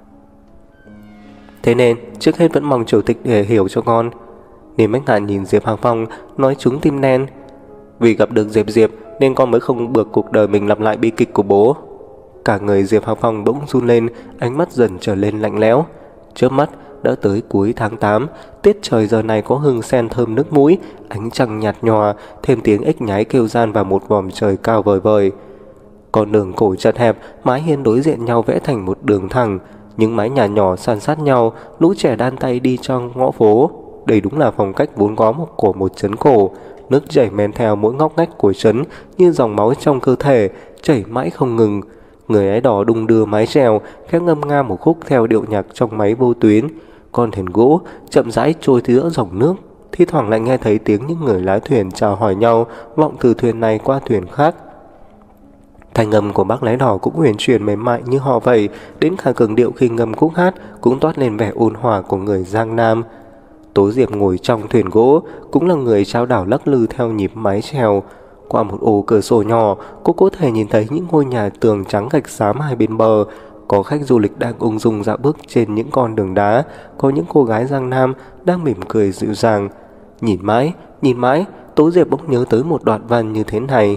Thế nên trước hết vẫn mong chủ tịch để hiểu cho con. Niềm Bách Ngạn nhìn Diệp Hạc Phong, nói trúng tim đen. Vì gặp được Diệp nên con mới không buộc cuộc đời mình lặp lại bi kịch của bố. Cả người Diệp Hạc Phong bỗng run lên, ánh mắt dần trở lên lạnh lẽo. Chớp mắt đã tới cuối tháng 8, tiết trời giờ này có hương sen thơm nước mũi, ánh trăng nhạt nhòa, thêm tiếng ếch nhái kêu gian vào một vòm trời cao vời vời. Con đường cổ chật hẹp, mái hiên đối diện nhau vẽ thành một đường thẳng, những mái nhà nhỏ san sát nhau, lũ trẻ đan tay đi trong ngõ phố. Đây đúng là phong cách vốn có của một trấn cổ. Nước chảy men theo mỗi ngóc ngách của trấn như dòng máu trong cơ thể, chảy mãi không ngừng. Người ái đỏ đung đưa mái chèo, khẽ ngâm nga một khúc theo điệu nhạc trong máy vô tuyến. Con thuyền gỗ chậm rãi trôi giữa dòng nước, thi thoảng lại nghe thấy tiếng những người lái thuyền chào hỏi nhau vọng từ thuyền này qua thuyền khác. Thanh âm của bác lái đỏ cũng huyền chuyển mềm mại như họ vậy, đến cả cường điệu khi ngâm khúc hát cũng toát lên vẻ ôn hòa của người Giang Nam. Tố Diệp ngồi trong thuyền gỗ, cũng là người trao đảo lắc lư theo nhịp mái chèo. Qua một ô cửa sổ nhỏ, cô có thể nhìn thấy những ngôi nhà tường trắng gạch xám hai bên bờ. Có khách du lịch đang ung dung dạo bước trên những con đường đá, có những cô gái Giang Nam đang mỉm cười dịu dàng. Nhìn mãi, Tố Diệp bỗng nhớ tới một đoạn văn như thế này.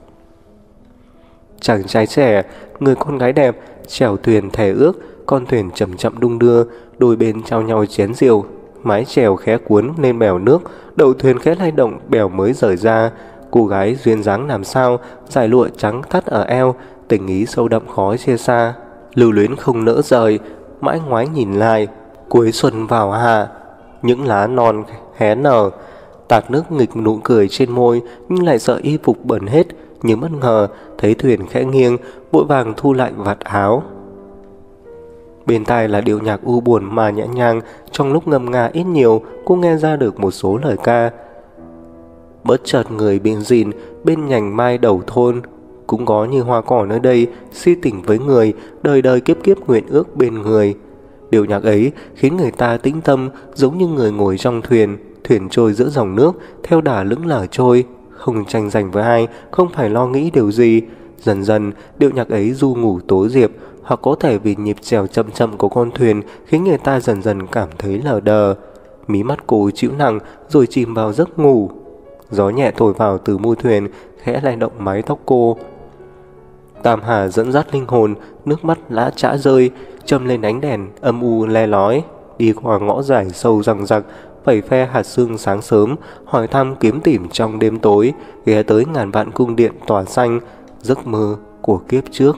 Chàng trai trẻ, người con gái đẹp, chèo thuyền thề ước, con thuyền chậm chậm đung đưa, đôi bên trao nhau chén rượu. Mái chèo khẽ cuốn lên bèo nước, đầu thuyền khẽ lay động, bèo mới rời ra. Cô gái duyên dáng làm sao, dải lụa trắng thắt ở eo, tình ý sâu đậm khó chia xa. Lưu luyến không nỡ rời, mãi ngoái nhìn lại. Cuối xuân vào hạ, những lá non hé nở, tạt nước nghịch nụ cười trên môi, nhưng lại sợ y phục bẩn hết. Nhưng bất ngờ thấy thuyền khẽ nghiêng, vội vàng thu lại vạt áo. Bên tai là điệu nhạc u buồn mà nhẹ nhàng. Trong lúc ngâm nga ít nhiều, cô nghe ra được một số lời ca. Bất chợt người bên dìn, bên nhành mai đầu thôn, cũng có như hoa cỏ nơi đây, si tình với người, đời đời kiếp kiếp nguyện ước bên người. Điệu nhạc ấy khiến người ta tĩnh tâm, giống như người ngồi trong thuyền, thuyền trôi giữa dòng nước, theo đà lững lờ trôi, không tranh giành với ai, không phải lo nghĩ điều gì. Dần dần, điệu nhạc ấy du ngủ Tố Diệp, hoặc có thể vì nhịp chèo chậm chậm của con thuyền khiến người ta dần dần cảm thấy lờ đờ. Mí mắt cô chịu nặng rồi chìm vào giấc ngủ. Gió nhẹ thổi vào từ mui thuyền, khẽ lay động mái tóc cô. Tam Hà dẫn dắt linh hồn, nước mắt lã chã rơi, châm lên ánh đèn âm u le lói, đi qua ngõ dài sâu răng rặc, phẩy phe hạt sương sáng sớm, hỏi thăm kiếm tìm trong đêm tối, ghé tới ngàn vạn cung điện tỏa xanh, giấc mơ của kiếp trước.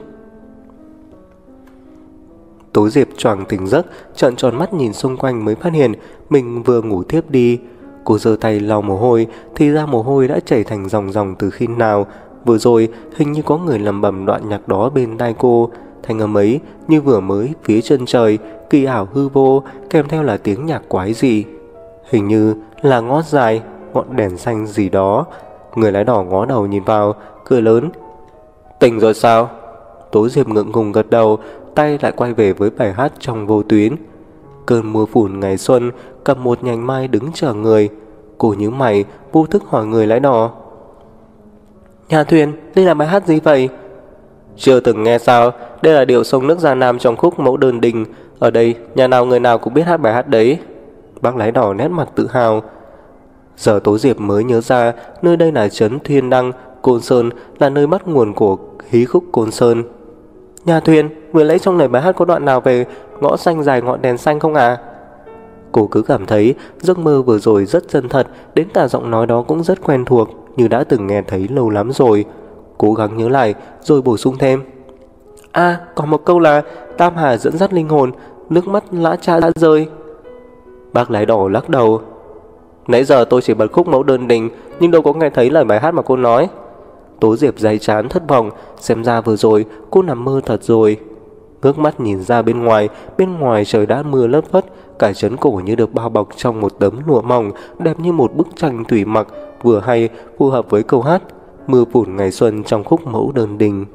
Tố Diệp choàng tỉnh giấc, trợn tròn mắt nhìn xung quanh mới phát hiện mình vừa ngủ thiếp đi. Cô giơ tay lau mồ hôi, thì ra mồ hôi đã chảy thành dòng dòng từ khi nào. Vừa rồi hình như có người lẩm bẩm đoạn nhạc đó bên tai cô. Thanh âm ấy như vừa mới phía chân trời, kỳ ảo hư vô, kèm theo là tiếng nhạc quái dị. Hình như là ngót dài, ngọn đèn xanh gì đó. Người lái đỏ ngó đầu nhìn vào, cười lớn. Tỉnh rồi sao? Tố Diệp ngượng ngùng gật đầu, tay lại quay về với bài hát trong vô tuyến. Cơn mưa phùn ngày xuân, cầm một nhành mai đứng chờ người. Cô nhíu mày, vô thức hỏi người lái đò. Nhà thuyền, đây là bài hát gì vậy? Chưa từng nghe sao? Đây là điệu sông nước Giang Nam trong khúc Mẫu Đơn Đình. Ở đây, nhà nào người nào cũng biết hát bài hát đấy. Bác lái đò nét mặt tự hào. Giờ Tố Diệp mới nhớ ra, nơi đây là trấn Thiên Đăng, Côn Sơn, là nơi bắt nguồn của hí khúc Côn Sơn. Nhà thuyền, vừa nãy trong lời bài hát có đoạn nào về ngõ xanh dài ngọn đèn xanh không à? Cô cứ cảm thấy giấc mơ vừa rồi rất chân thật, đến cả giọng nói đó cũng rất quen thuộc, như đã từng nghe thấy lâu lắm rồi. Cố gắng nhớ lại rồi bổ sung thêm. Còn một câu là Tam Hà dẫn dắt linh hồn, nước mắt lã chã đã rơi. Bác lái đỏ lắc đầu. Nãy giờ tôi chỉ bật khúc Mẫu Đơn Đình, nhưng đâu có nghe thấy lời bài hát mà cô nói. Tố Diệp day chán thất vọng, xem ra vừa rồi cô nằm mơ thật rồi. Ngước mắt nhìn ra bên ngoài trời đã mưa lất phất, cả trấn cổ như được bao bọc trong một tấm lụa mỏng, đẹp như một bức tranh thủy mặc, vừa hay phù hợp với câu hát Mưa phùn ngày xuân trong khúc Mẫu Đơn Đình.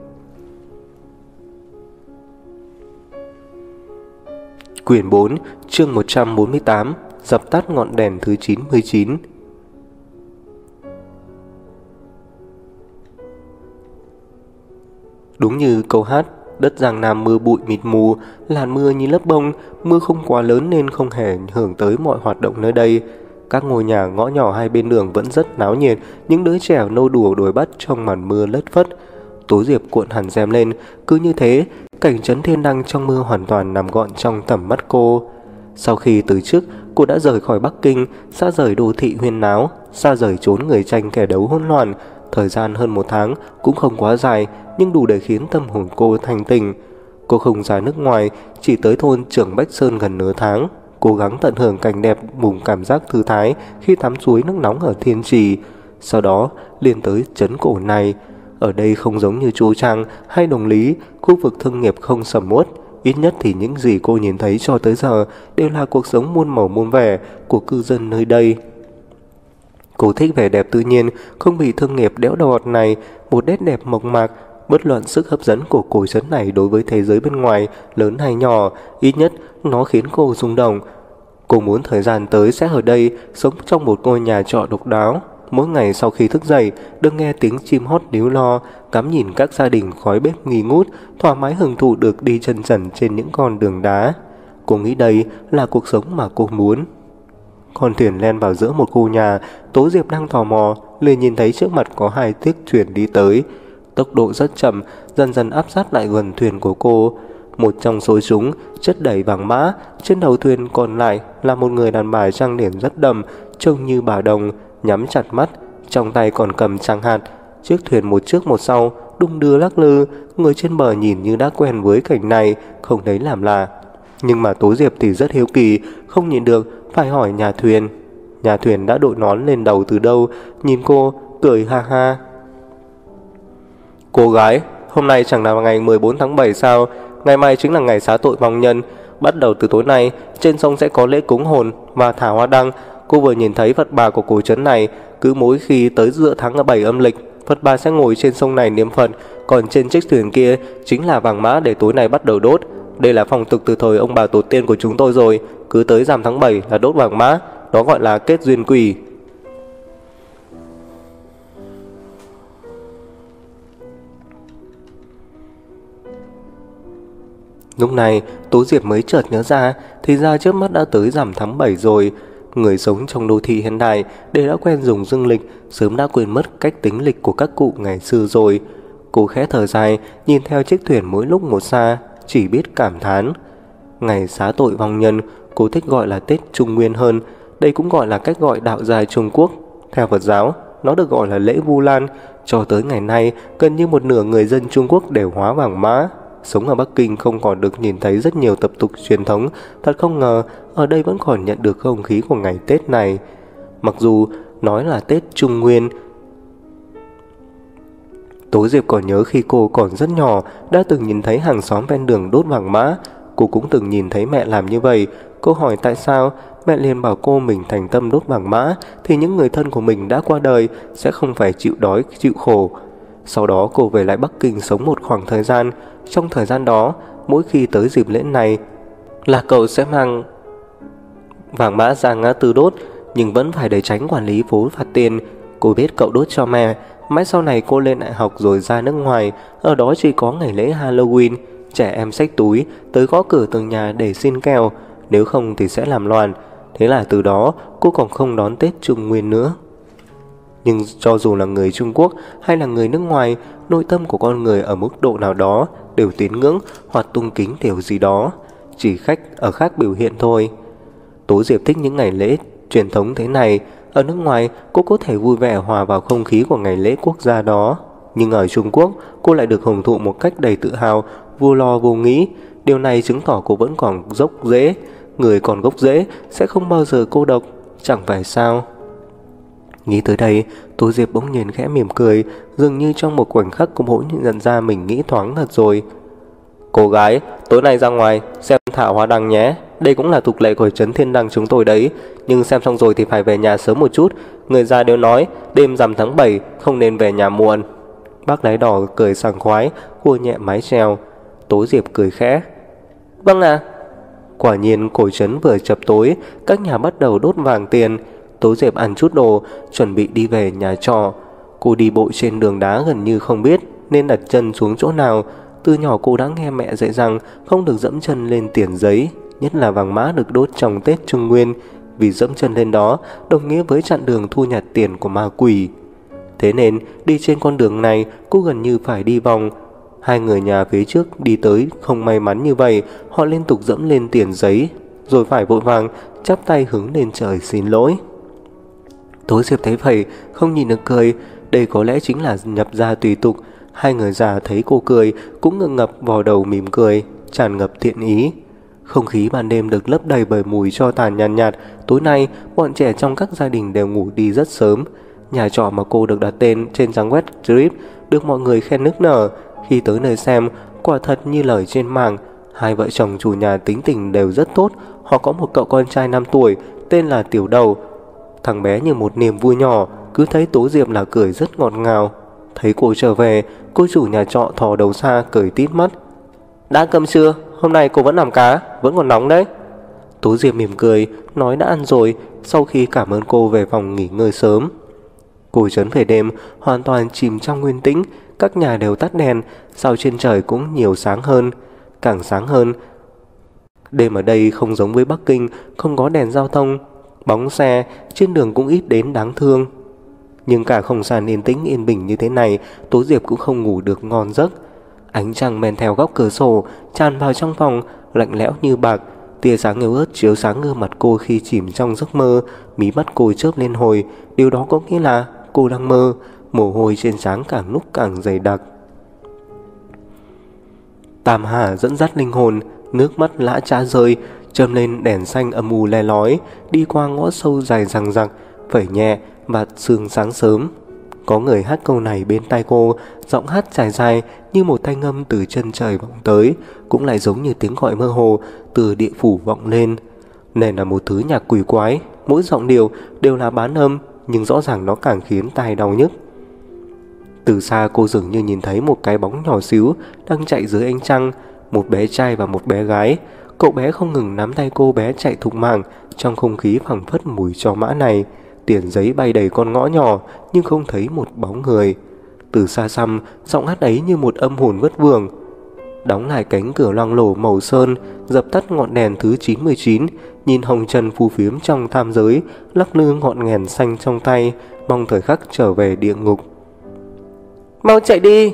Quyển 4, chương 148, dập tắt ngọn đèn thứ 99. Đúng như câu hát, đất Giang Nam mưa bụi mịt mù, làn mưa như lớp bông, mưa không quá lớn nên không hề hưởng tới mọi hoạt động nơi đây. Các ngôi nhà ngõ nhỏ hai bên đường vẫn rất náo nhiệt, những đứa trẻ nô đùa đuổi bắt trong màn mưa lất phất. Tố Diệp cuộn hẳn rèm lên, cứ như thế, cảnh trấn Thiên Đăng trong mưa hoàn toàn nằm gọn trong tầm mắt cô. Sau khi từ chức, cô đã rời khỏi Bắc Kinh, xa rời đô thị huyên náo, xa rời chốn người tranh kẻ đấu hỗn loạn. Thời gian hơn 1 tháng cũng không quá dài, nhưng đủ để khiến tâm hồn cô thanh tỉnh. Cô không ra nước ngoài, chỉ tới thôn Trưởng Bách Sơn gần nửa tháng, cố gắng tận hưởng cảnh đẹp cùng cảm giác thư thái khi tắm suối nước nóng ở Thiên Trì. Sau đó liền tới trấn cổ này. Ở đây không giống như Chu Trang hay Đồng Lý, khu vực thương nghiệp không sầm uất. Ít nhất thì những gì cô nhìn thấy cho tới giờ đều là cuộc sống muôn màu muôn vẻ của cư dân nơi đây. Cô thích vẻ đẹp tự nhiên, không bị thương nghiệp đẽo đọt này, một nét đẹp mộc mạc. Bất luận sức hấp dẫn của cổ trấn này đối với thế giới bên ngoài, lớn hay nhỏ, ít nhất nó khiến cô rung động. Cô muốn thời gian tới sẽ ở đây, sống trong một ngôi nhà trọ độc đáo. Mỗi ngày sau khi thức dậy, được nghe tiếng chim hót líu lo, ngắm nhìn các gia đình khói bếp nghi ngút, thoải mái hưởng thụ được đi chân trần trên những con đường đá. Cô nghĩ đây là cuộc sống mà cô muốn. Con thuyền len vào giữa một khu nhà, Tố Diệp đang tò mò, liền nhìn thấy trước mặt có 2 chiếc thuyền đi tới. Tốc độ rất chậm, dần dần áp sát lại gần thuyền của cô. Một trong số chúng chất đầy vàng mã, trên đầu thuyền còn lại là một người đàn bà trang điểm rất đậm, trông như bà đồng, nhắm chặt mắt, trong tay còn cầm tràng hạt. Chiếc thuyền một trước một sau, đung đưa lắc lư, người trên bờ nhìn như đã quen với cảnh này, không thấy làm lạ. Nhưng mà Tố Diệp thì rất hiếu kỳ, không nhịn được, phải hỏi nhà thuyền. Nhà thuyền đã đội nón lên đầu từ đâu, nhìn cô, cười ha ha. Cô gái, hôm nay chẳng là ngày 14 tháng 7 sao? Ngày mai chính là ngày xá tội vong nhân. Bắt đầu từ tối nay, trên sông sẽ có lễ cúng hồn và thả hoa đăng. Cô vừa nhìn thấy Phật bà của cổ trấn này, cứ mỗi khi tới giữa tháng 7 âm lịch, Phật bà sẽ ngồi trên sông này niệm Phật. Còn trên chiếc thuyền kia chính là vàng mã để tối nay bắt đầu đốt. Đây là phong tục từ thời ông bà tổ tiên của chúng tôi rồi. Cứ tới rằm tháng 7 là đốt vàng mã, đó gọi là kết duyên quỷ. Lúc này Tố Diệp mới chợt nhớ ra, thì ra trước mắt đã tới rằm tháng 7 rồi. Người sống trong đô thị hiện đại đều đã quen dùng dương lịch, sớm đã quên mất cách tính lịch của các cụ ngày xưa rồi. Cô khẽ thở dài, nhìn theo chiếc thuyền mỗi lúc một xa, chỉ biết cảm thán. Ngày xá tội vong nhân, cô thích gọi là Tết Trung Nguyên hơn. Đây cũng gọi là cách gọi đạo dài Trung Quốc. Theo Phật giáo, nó được gọi là lễ Vu Lan. Cho tới ngày nay, gần như một nửa người dân Trung Quốc đều hóa vàng mã. Sống ở Bắc Kinh không còn được nhìn thấy rất nhiều tập tục truyền thống. Thật không ngờ ở đây vẫn còn nhận được không khí của ngày Tết này. Mặc dù nói là Tết Trung Nguyên, Tố Diệp còn nhớ khi cô còn rất nhỏ đã từng nhìn thấy hàng xóm ven đường đốt vàng mã. Cô cũng từng nhìn thấy mẹ làm như vậy. Cô hỏi tại sao, mẹ liền bảo cô mình thành tâm đốt vàng mã thì những người thân của mình đã qua đời sẽ không phải chịu đói chịu khổ. Sau đó cô về lại Bắc Kinh sống một khoảng thời gian. Trong thời gian đó, mỗi khi tới dịp lễ này là cậu sẽ mang vàng mã ra ngã tư đốt, nhưng vẫn phải để tránh quản lý phố phạt tiền. Cô biết cậu đốt cho mẹ. Mãi sau này cô lên đại học rồi ra nước ngoài, ở đó chỉ có ngày lễ Halloween, trẻ em xách túi tới gõ cửa từng nhà để xin kẹo, nếu không thì sẽ làm loạn. Thế là từ đó cô còn không đón Tết Trung Nguyên nữa. Nhưng cho dù là người Trung Quốc hay là người nước ngoài, nội tâm của con người ở mức độ nào đó đều tín ngưỡng hoặc tôn kính điều gì đó, chỉ ở khác biểu hiện thôi. Tố Diệp thích những ngày lễ truyền thống thế này. Ở nước ngoài cô có thể vui vẻ hòa vào không khí của ngày lễ quốc gia đó, nhưng ở Trung Quốc cô lại được hưởng thụ một cách đầy tự hào, vô lo vô nghĩ. Điều này chứng tỏ cô vẫn còn dốc rễ người còn gốc rễ sẽ không bao giờ cô độc, chẳng phải sao? Nghĩ tới đây, Tố Diệp bỗng nhiên khẽ mỉm cười, dường như trong một khoảnh khắc cô bỗng nhận ra mình nghĩ thoáng thật rồi. Cô gái, tối nay ra ngoài xem thả hoa đăng nhé. Đây cũng là tục lệ của trấn Thiên Đăng chúng tôi đấy. Nhưng xem xong rồi thì phải về nhà sớm một chút. Người già đều nói đêm rằm tháng 7 không nên về nhà muộn. Bác lái đỏ cười sảng khoái, khua nhẹ mái chèo. Tố Diệp cười khẽ. Vâng ạ. Quả nhiên cổ trấn vừa chập tối, các nhà bắt đầu đốt vàng tiền. Tố Diệp ăn chút đồ, chuẩn bị đi về nhà trọ. Cô đi bộ trên đường đá gần như không biết nên đặt chân xuống chỗ nào. Từ nhỏ cô đã nghe mẹ dạy rằng không được dẫm chân lên tiền giấy, nhất là vàng mã được đốt trong Tết Trung Nguyên, vì dẫm chân lên đó đồng nghĩa với chặn đường thu nhặt tiền của ma quỷ. Thế nên đi trên con đường này cô gần như phải đi vòng. Hai người nhà phía trước đi tới không may mắn như vậy, họ liên tục dẫm lên tiền giấy, rồi phải vội vàng chắp tay hướng lên trời xin lỗi. Tố Diệp thấy vậy không nhìn được cười, đây có lẽ chính là nhập gia tùy tục. Hai người già thấy cô cười cũng ngượng ngập vò đầu mỉm cười, tràn ngập thiện ý. Không khí ban đêm được lấp đầy bởi mùi tro tàn nhàn nhạt. Tối nay bọn trẻ trong các gia đình đều ngủ đi rất sớm. Nhà trọ mà cô được đặt tên trên trang web Trip được mọi người khen nức nở. Khi tới nơi xem, quả thật như lời trên mạng. Hai vợ chồng chủ nhà tính tình đều rất tốt. Họ có một cậu con trai 5 tuổi tên là Tiểu Đầu. Thằng bé như một niềm vui nhỏ, cứ thấy Tố Diệp là cười rất ngọt ngào. Thấy cô trở về, cô chủ nhà trọ thò đầu xa cười tít mắt. Đã cơm chưa? Hôm nay cô vẫn làm cá, vẫn còn nóng đấy. Tố Diệp mỉm cười, nói đã ăn rồi, sau khi cảm ơn cô về phòng nghỉ ngơi sớm. Cô trấn về đêm, hoàn toàn chìm trong nguyên tĩnh, các nhà đều tắt đèn, sao trên trời cũng nhiều sáng hơn, càng sáng hơn. Đêm ở đây không giống với Bắc Kinh, không có đèn giao thông, bóng xe, trên đường cũng ít đến đáng thương. Nhưng cả không gian yên tĩnh yên bình như thế này, Tố Diệp cũng không ngủ được ngon giấc. Ánh trăng men theo góc cửa sổ tràn vào trong phòng, lạnh lẽo như bạc. Tia sáng yếu ớt chiếu sáng gương mặt cô khi chìm trong giấc mơ. Mí mắt cô chớp lên hồi, điều đó có nghĩa là cô đang mơ. Mồ hôi trên trán càng lúc càng dày đặc. Tam Hà dẫn dắt linh hồn, nước mắt lã chã rơi, châm lên đèn xanh âm u le lói, đi qua ngõ sâu dài dằng dặc, phẩy nhẹ và sương sáng sớm. Có người hát câu này bên tai cô, giọng hát dài dài như một thanh âm từ chân trời vọng tới, cũng lại giống như tiếng gọi mơ hồ từ địa phủ vọng lên. Này là một thứ nhạc quỷ quái, mỗi giọng điệu đều là bán âm, nhưng rõ ràng nó càng khiến tai đau nhức. Từ xa cô dường như nhìn thấy một cái bóng nhỏ xíu đang chạy dưới ánh trăng, một bé trai và một bé gái. Cậu bé không ngừng nắm tay cô bé chạy thục mạng, trong không khí phảng phất mùi tro mã này. Tiền giấy bay đầy con ngõ nhỏ nhưng không thấy một bóng người. Từ xa xăm, giọng hát ấy như một âm hồn vất vưởng. Đóng lại cánh cửa loang lổ màu sơn, dập tắt ngọn đèn thứ 99, nhìn hồng trần phù phiếm trong tham giới, lắc lư ngọn nghèn xanh trong tay, mong thời khắc trở về địa ngục. Mau chạy đi!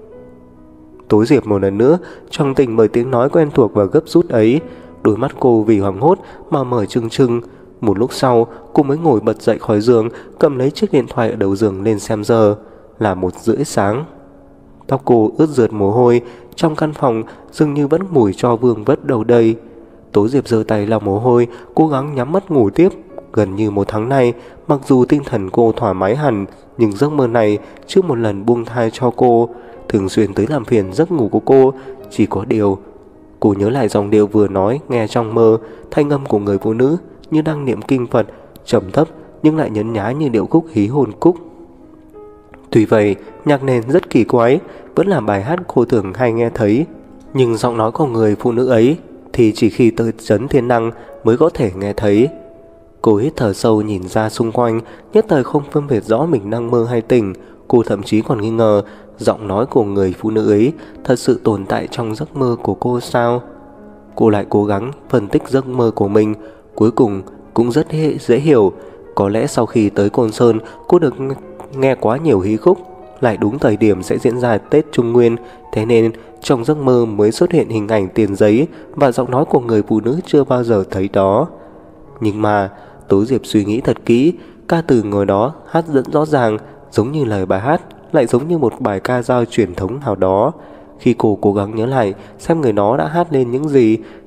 Tố Diệp một lần nữa trong tỉnh bởi tiếng nói quen thuộc và gấp rút ấy. Đôi mắt cô vì hoảng hốt mà mở trừng trừng. Một lúc sau cô mới ngồi bật dậy khỏi giường, cầm lấy chiếc điện thoại ở đầu giường lên xem giờ. Là 1:30 sáng. Tóc cô ướt rượt mồ hôi, trong căn phòng dường như vẫn mùi tro vương vất đâu đây. Tố Diệp giơ tay lau mồ hôi, cố gắng nhắm mắt ngủ tiếp. Gần như 1 tháng nay, mặc dù tinh thần cô thoải mái hẳn, nhưng giấc mơ này chưa một lần buông tha cho cô, thường xuyên tới làm phiền giấc ngủ của cô. Chỉ có điều, cô nhớ lại dòng điệu vừa nói nghe trong mơ, thanh âm của người phụ nữ như đang niệm kinh Phật, trầm thấp nhưng lại nhấn nhá như điệu khúc hí hồn cúc. Tuy vậy, nhạc nền rất kỳ quái, vẫn là bài hát cô thường hay nghe thấy, nhưng giọng nói của người phụ nữ ấy thì chỉ khi tới trấn Thiên Đăng mới có thể nghe thấy. Cô hít thở sâu nhìn ra xung quanh, nhất thời không phân biệt rõ mình đang mơ hay tỉnh. Cô thậm chí còn nghi ngờ giọng nói của người phụ nữ ấy thật sự tồn tại trong giấc mơ của cô sao. Cô lại cố gắng phân tích giấc mơ của mình, cuối cùng cũng rất dễ hiểu. Có lẽ sau khi tới Côn Sơn, cô được nghe quá nhiều hí khúc, lại đúng thời điểm sẽ diễn ra Tết Trung Nguyên, thế nên trong giấc mơ mới xuất hiện hình ảnh tiền giấy và giọng nói của người phụ nữ chưa bao giờ thấy đó. Nhưng mà Tố Diệp suy nghĩ thật kỹ, ca từ ngồi đó hát rất rõ ràng, giống như lời bài hát, lại giống như một bài ca dao truyền thống nào đó. Khi cô cố gắng nhớ lại xem người đó đã hát lên những gì,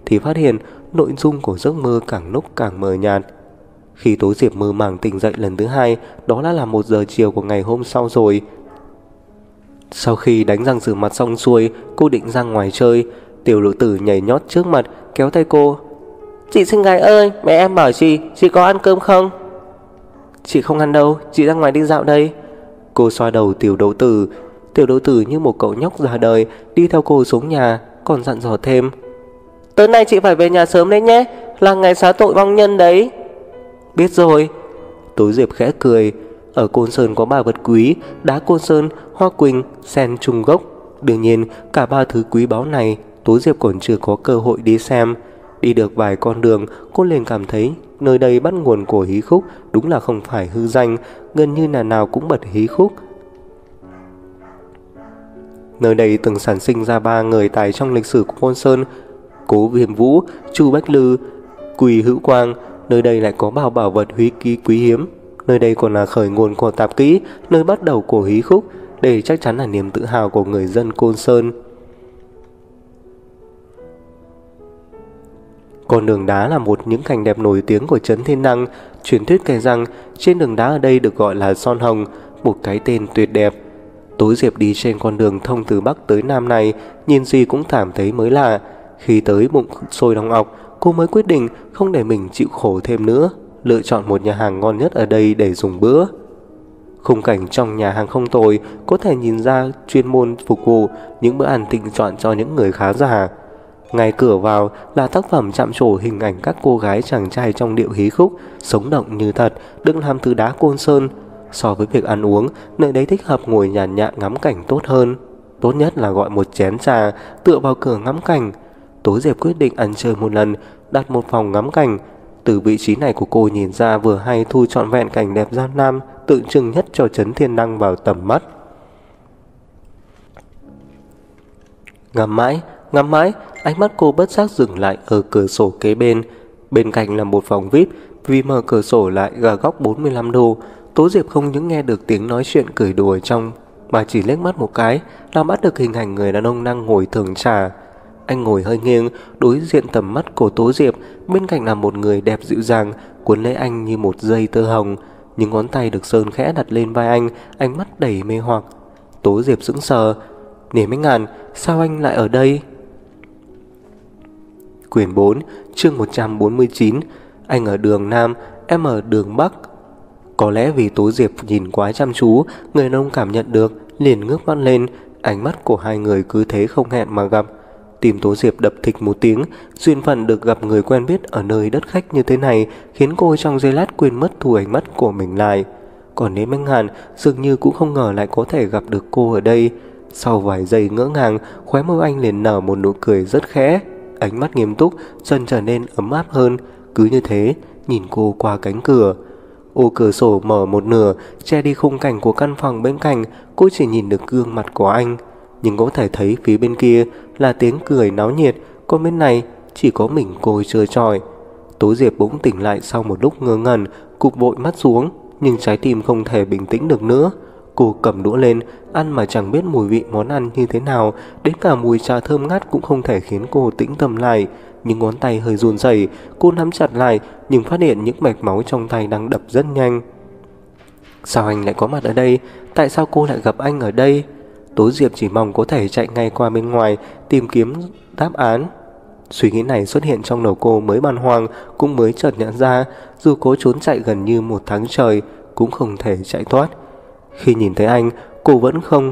thì phát hiện nội dung của giấc mơ càng lúc càng mờ nhạt. Khi Tố Diệp mơ màng tỉnh dậy lần thứ hai, đó đã là 1 giờ chiều của ngày hôm sau rồi. Sau khi đánh răng rửa mặt xong xuôi, cô định ra ngoài chơi. Tiểu Lữ Tử nhảy nhót trước mặt, kéo tay cô. Chị xinh gái ơi, mẹ em bảo chị có ăn cơm không? Chị không ăn đâu, chị ra ngoài đi dạo đây. Cô xoa đầu Tiểu Đấu Tử. Tiểu Đấu Tử như một cậu nhóc ra đời, đi theo cô xuống nhà, còn dặn dò thêm. Tối nay chị phải về nhà sớm đấy nhé, là ngày xá tội vong nhân đấy. Biết rồi. Tố Diệp khẽ cười. Ở Côn Sơn có 3 vật quý: đá Côn Sơn, hoa quỳnh, sen trung gốc. Đương nhiên cả 3 thứ quý báu này Tố Diệp còn chưa có cơ hội đi xem. Đi được vài con đường, cô liền cảm thấy nơi đây bắt nguồn của hí khúc đúng là không phải hư danh, gần như là nào cũng bật hí khúc. Nơi đây từng sản sinh ra 3 người tài trong lịch sử của Côn Sơn: Cố Viêm Vũ, Chu Bách Lư, Quỳ Hữu Quang. Nơi đây lại có bao bảo vật húy ký quý hiếm. Nơi đây còn là khởi nguồn của tạp kỹ, nơi bắt đầu của hí khúc. Đây chắc chắn là niềm tự hào của người dân Côn Sơn. Con đường đá là một những cảnh đẹp nổi tiếng của Trấn Thiên Đăng. Truyền thuyết kể rằng trên đường đá ở đây được gọi là Son Hồng, một cái tên tuyệt đẹp. Tố Diệp đi trên con đường thông từ Bắc tới Nam này, nhìn gì cũng cảm thấy mới lạ. Khi tới bụng sôi đong ọc, cô mới quyết định không để mình chịu khổ thêm nữa, lựa chọn một nhà hàng ngon nhất ở đây để dùng bữa. Khung cảnh trong nhà hàng không tồi, có thể nhìn ra chuyên môn phục vụ những bữa ăn thịnh soạn cho những người khá giả. Ngay cửa vào là tác phẩm chạm trổ hình ảnh các cô gái chàng trai trong điệu hí khúc, sống động như thật, được làm từ đá Côn Sơn. So với việc ăn uống, nơi đấy thích hợp ngồi nhàn nhã ngắm cảnh tốt hơn. Tốt nhất là gọi một chén trà, tựa vào cửa ngắm cảnh. Tố Diệp quyết định ăn chơi một lần, đặt một phòng ngắm cảnh. Từ vị trí này của cô nhìn ra vừa hay thu trọn vẹn cảnh đẹp Giang Nam, tượng trưng nhất cho Trấn Thiên Đăng vào tầm mắt. Ngắm mãi, ánh mắt cô bất giác dừng lại ở cửa sổ kế bên. Bên cạnh là một phòng VIP, vì mở cửa sổ lại gà góc 45 độ. Tố Diệp không những nghe được tiếng nói chuyện cười đùa ở trong, mà chỉ liếc mắt một cái là bắt được hình ảnh người đàn ông đang ngồi thưởng trà. Anh ngồi hơi nghiêng, đối diện tầm mắt của Tố Diệp. Bên cạnh là một người đẹp dịu dàng, cuốn lấy anh như một dây tơ hồng. Những ngón tay được sơn khẽ đặt lên vai anh, ánh mắt đầy mê hoặc. Tố Diệp sững sờ. Niềm Ánh Ngàn, sao anh lại ở đây? Quyển 4, chương 149. Anh ở đường Nam, em ở đường Bắc. Có lẽ vì Tố Diệp nhìn quá chăm chú, người đàn ông cảm nhận được, liền ngước mắt lên. Ánh mắt của hai người cứ thế không hẹn mà gặp. Tim Tố Diệp đập thịch một tiếng. Duyên phận được gặp người quen biết ở nơi đất khách như thế này khiến cô trong giây lát quên mất thu ánh mắt của mình lại. Còn Niềm Ánh Ngàn dường như cũng không ngờ lại có thể gặp được cô ở đây. Sau vài giây ngỡ ngàng, khóe môi anh liền nở một nụ cười rất khẽ. Ánh mắt nghiêm túc dần trở nên ấm áp hơn. Cứ như thế nhìn cô qua cánh cửa. Ô cửa sổ mở một nửa, che đi khung cảnh của căn phòng bên cạnh. Cô chỉ nhìn được gương mặt của anh, nhưng có thể thấy phía bên kia là tiếng cười náo nhiệt, còn bên này chỉ có mình cô trơ trọi. Tố Diệp bỗng tỉnh lại sau một lúc ngơ ngẩn, cụp vội mắt xuống, nhưng trái tim không thể bình tĩnh được nữa. Cô cầm đũa lên, ăn mà chẳng biết mùi vị món ăn như thế nào, đến cả mùi trà thơm ngát cũng không thể khiến cô tĩnh tâm lại. Nhưng ngón tay hơi run rẩy, cô nắm chặt lại, nhưng phát hiện những mạch máu trong tay đang đập rất nhanh. Sao anh lại có mặt ở đây? Tại sao cô lại gặp anh ở đây? Tố Diệp chỉ mong có thể chạy ngay qua bên ngoài, tìm kiếm đáp án. Suy nghĩ này xuất hiện trong đầu cô mới băn khoăn, cũng mới chợt nhận ra, dù cố trốn chạy gần như 1 tháng trời, cũng không thể chạy thoát. Khi nhìn thấy anh, cô vẫn không,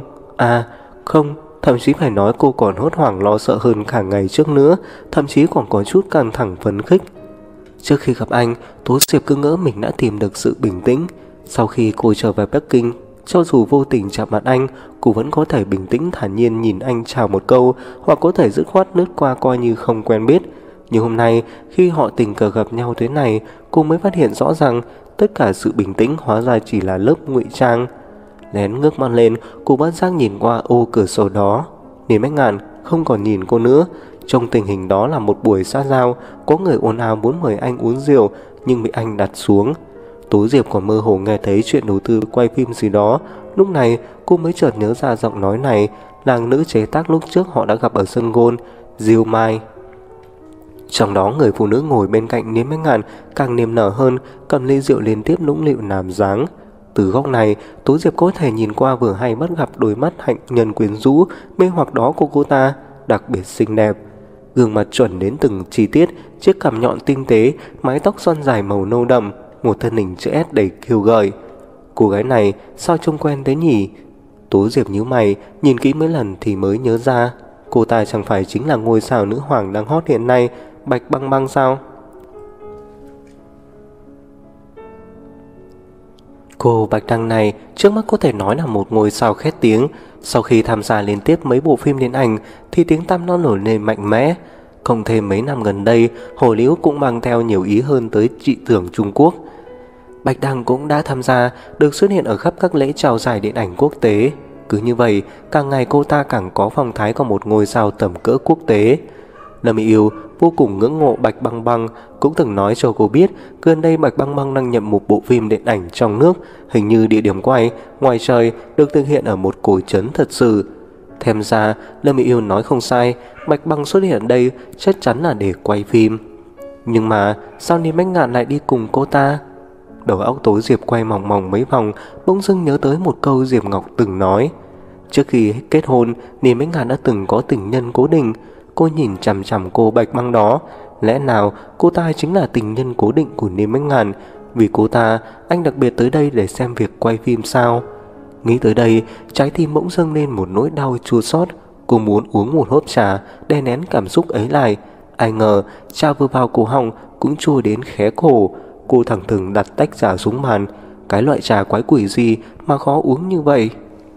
thậm chí phải nói cô còn hốt hoảng lo sợ hơn cả ngày trước nữa, thậm chí còn có chút căng thẳng phấn khích. Trước khi gặp anh, Tố Diệp cứ ngỡ mình đã tìm được sự bình tĩnh. Sau khi cô trở về Bắc Kinh, cho dù vô tình chạm mặt anh, cô vẫn có thể bình tĩnh thản nhiên nhìn anh chào một câu, hoặc có thể dứt khoát lướt qua coi như không quen biết. Nhưng hôm nay, khi họ tình cờ gặp nhau thế này, cô mới phát hiện rõ rằng tất cả sự bình tĩnh hóa ra chỉ là lớp ngụy trang. Lén ngước mắt lên, cô bất giác nhìn qua ô cửa sổ đó. Niềm Ánh Ngàn không còn nhìn cô nữa. Trong tình hình đó là một buổi xã giao, có người ồn ào muốn mời anh uống rượu, nhưng bị anh đặt xuống. Tố Diệp còn mơ hồ nghe thấy chuyện đầu tư quay phim gì đó. Lúc này cô mới chợt nhớ ra giọng nói này là nữ chế tác lúc trước họ đã gặp ở sân golf, Diêu Mai. Trong đó người phụ nữ ngồi bên cạnh Niêm Bách Ngạn càng niềm nở hơn, cầm ly rượu liên tiếp nũng nịu làm dáng. Từ góc này, Tố Diệp có thể nhìn qua vừa hay bắt gặp đôi mắt hạnh nhân quyến rũ, mê hoặc đó của cô ta, đặc biệt xinh đẹp. Gương mặt chuẩn đến từng chi tiết, chiếc cằm nhọn tinh tế, mái tóc xoăn dài màu nâu đậm, một thân hình chữ S đầy kiêu gợi. Cô gái này sao trông quen thế nhỉ? Tố Diệp nhíu mày, nhìn kỹ mấy lần thì mới nhớ ra, cô ta chẳng phải chính là ngôi sao nữ hoàng đang hot hiện nay, Bạch Băng Băng sao? Cô Bạch Đăng này trước mắt có thể nói là một ngôi sao khét tiếng. Sau khi tham gia liên tiếp mấy bộ phim điện ảnh thì tiếng tăm nó nổi lên mạnh mẽ. Cộng thêm mấy năm gần đây, Hồ Liễu cũng mang theo nhiều ý hơn tới trị tưởng Trung Quốc. Bạch Đăng cũng đã tham gia, được xuất hiện ở khắp các lễ trao giải điện ảnh quốc tế. Cứ như vậy, càng ngày cô ta càng có phong thái của một ngôi sao tầm cỡ quốc tế. Lâm Yêu vô cùng ngưỡng mộ Bạch Băng Băng, cũng từng nói cho cô biết gần đây Bạch Băng Băng đang nhận một bộ phim điện ảnh trong nước, hình như địa điểm quay ngoài trời được thực hiện ở một cổ trấn thật sự. Thêm ra, Lâm Yêu nói không sai, Bạch Băng xuất hiện ở đây chắc chắn là để quay phim. Nhưng mà sao Niêm Bách Ngạn lại đi cùng cô ta? Đầu óc Tố Diệp quay mòng mòng mấy vòng, bỗng dưng nhớ tới một câu Diệp Ngọc từng nói. Trước khi kết hôn, Niêm Bách Ngạn đã từng có tình nhân cố định. Cô nhìn chằm chằm cô Bạch Băng đó, lẽ nào cô ta chính là tình nhân cố định của Niêm Bách Ngạn? Vì cô ta, anh đặc biệt tới đây để xem việc quay phim sao? Nghĩ tới đây, trái tim bỗng dâng lên một nỗi đau chua xót. Cô muốn uống một hớp trà, đè nén cảm xúc ấy lại. Ai ngờ, trà vừa vào cổ họng cũng trôi đến khé cổ. Cô thẳng thừng đặt tách trà xuống bàn. Cái loại trà quái quỷ gì mà khó uống như vậy?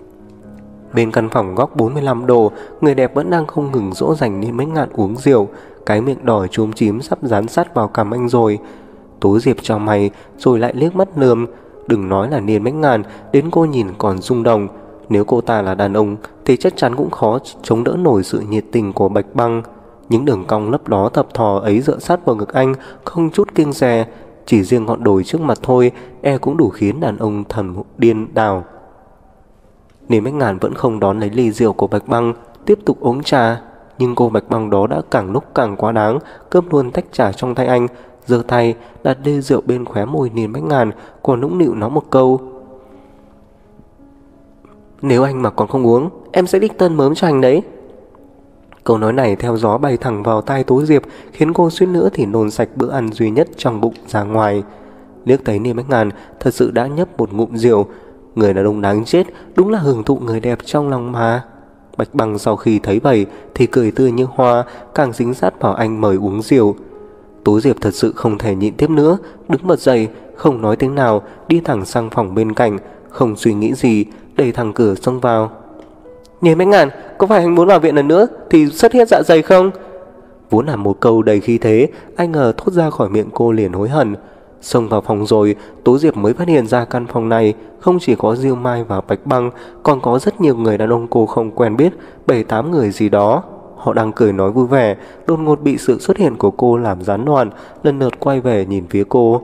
Bên căn phòng góc 45 độ, người đẹp vẫn đang không ngừng dỗ dành Niêm Bách Ngạn uống rượu. Cái miệng đỏ chúm chím sắp dán sát vào cằm anh rồi. Tố Diệp chau mày rồi lại liếc mắt lườm. Đừng nói là Niên Bách Ngạn, đến cô nhìn còn rung động. Nếu cô ta là đàn ông thì chắc chắn cũng khó chống đỡ nổi sự nhiệt tình của Bạch Băng. Những đường cong lấp ló thập thò ấy dựa sát vào ngực anh, không chút kiêng dè. Chỉ riêng ngọn đồi trước mặt thôi cũng đủ khiến đàn ông thần điên đảo. Niên Bách Ngạn vẫn không đón lấy ly rượu của Bạch Băng, tiếp tục uống trà. Nhưng cô Bạch Băng đó đã càng lúc càng quá đáng, cướp luôn tách trà trong tay anh, giơ tay đặt ly rượu bên khóe môi Niên Bách Ngạn, còn nũng nịu nói một câu: nếu anh mà còn không uống, em sẽ đích thân mớm cho anh đấy. Câu nói này theo gió bay thẳng vào tai Tố Diệp, khiến cô suýt nữa thì nôn sạch bữa ăn duy nhất trong bụng ra ngoài. Liếc thấy Niên Bách Ngạn thật sự đã nhấp một ngụm rượu. Người đàn ông đáng chết, đúng là hưởng thụ người đẹp trong lòng mà. Bạch Băng sau khi thấy vậy thì cười tươi như hoa, càng dính sát vào anh mời uống rượu. Tố Diệp thật sự không thể nhịn tiếp nữa, đứng bật dậy, không nói tiếng nào, đi thẳng sang phòng bên cạnh, không suy nghĩ gì, đẩy thẳng cửa xông vào. Niên Bách Ngạn, có phải anh muốn vào viện lần nữa thì xuất huyết dạ dày không? Vốn là một câu đầy khí thế, anh ngờ thốt ra khỏi miệng cô liền hối hận. Xông vào phòng rồi, Tố Diệp mới phát hiện ra căn phòng này không chỉ có Diêu Mai và Bạch Băng, còn có rất nhiều người đàn ông cô không quen biết, 7-8 người gì đó. Họ đang cười nói vui vẻ, đột ngột bị sự xuất hiện của cô làm gián đoạn, lần lượt quay về nhìn phía cô.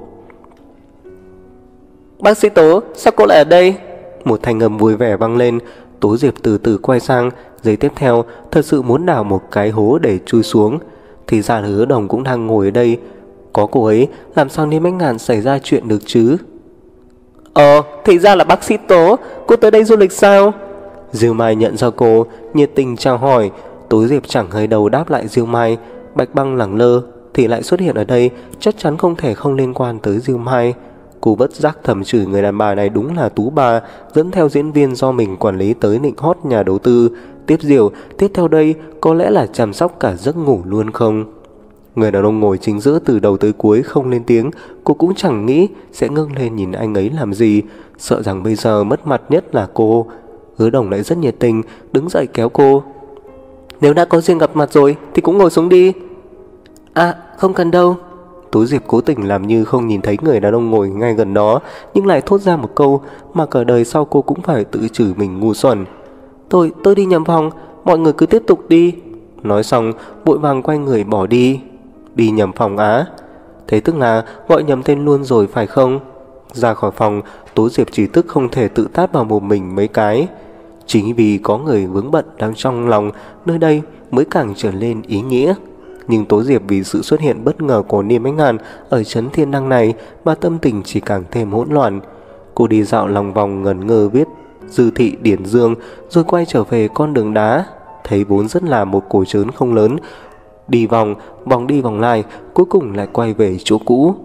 Bác sĩ Tố, sao cô lại ở đây? Một thanh âm vui vẻ vang lên. Tố Diệp từ từ quay sang, giây tiếp theo thật sự muốn đào một cái hố để chui xuống. Thì ra là Hứa Đồng cũng đang ngồi ở đây. Có cô ấy, làm sao Niên Bách Ngạn xảy ra chuyện được chứ? Thì ra là bác sĩ Tố, cô tới đây du lịch sao? Diêu Mai nhận ra cô, nhiệt tình chào hỏi. Tố Diệp chẳng hơi đầu đáp lại Diêu Mai. Bạch Băng lẳng lơ thì lại xuất hiện ở đây, chắc chắn không thể không liên quan tới Diêu Mai. Cô bất giác thầm chửi người đàn bà này đúng là tú bà, dẫn theo diễn viên do mình quản lý tới nịnh hót nhà đầu tư. Tiếp rượu, tiếp theo đây có lẽ là chăm sóc cả giấc ngủ luôn không? Người đàn ông ngồi chính giữa từ đầu tới cuối không lên tiếng. Cô cũng chẳng nghĩ sẽ ngưng lên nhìn anh ấy làm gì, sợ rằng bây giờ mất mặt nhất là cô. Hứa Đồng lại rất nhiệt tình, đứng dậy kéo cô. Nếu đã có duyên gặp mặt rồi thì cũng ngồi xuống đi. À, không cần đâu. Tố Diệp cố tình làm như không nhìn thấy người đàn ông ngồi ngay gần đó, nhưng lại thốt ra một câu mà cả đời sau cô cũng phải tự chửi mình ngu xuẩn. Tôi đi nhầm phòng, mọi người cứ tiếp tục đi. Nói xong vội vàng quay người bỏ đi. Đi nhầm phòng á? Thế tức là gọi nhầm tên luôn rồi phải không? Ra khỏi phòng, Tố Diệp chỉ tức không thể tự tát vào mồm mình mấy cái. Chính vì có người vướng bận đang trong lòng, nơi đây mới càng trở lên ý nghĩa. Nhưng Tố Diệp vì sự xuất hiện bất ngờ của Niêm Bách Ngạn ở trấn Thiên Đăng này mà tâm tình chỉ càng thêm hỗn loạn. Cô đi dạo lòng vòng ngẩn ngơ viết Dư thị Điển Dương, rồi quay trở về con đường đá. Thấy vốn rất là một cổ trấn không lớn, đi vòng đi vòng lại, cuối cùng lại quay về chỗ cũ.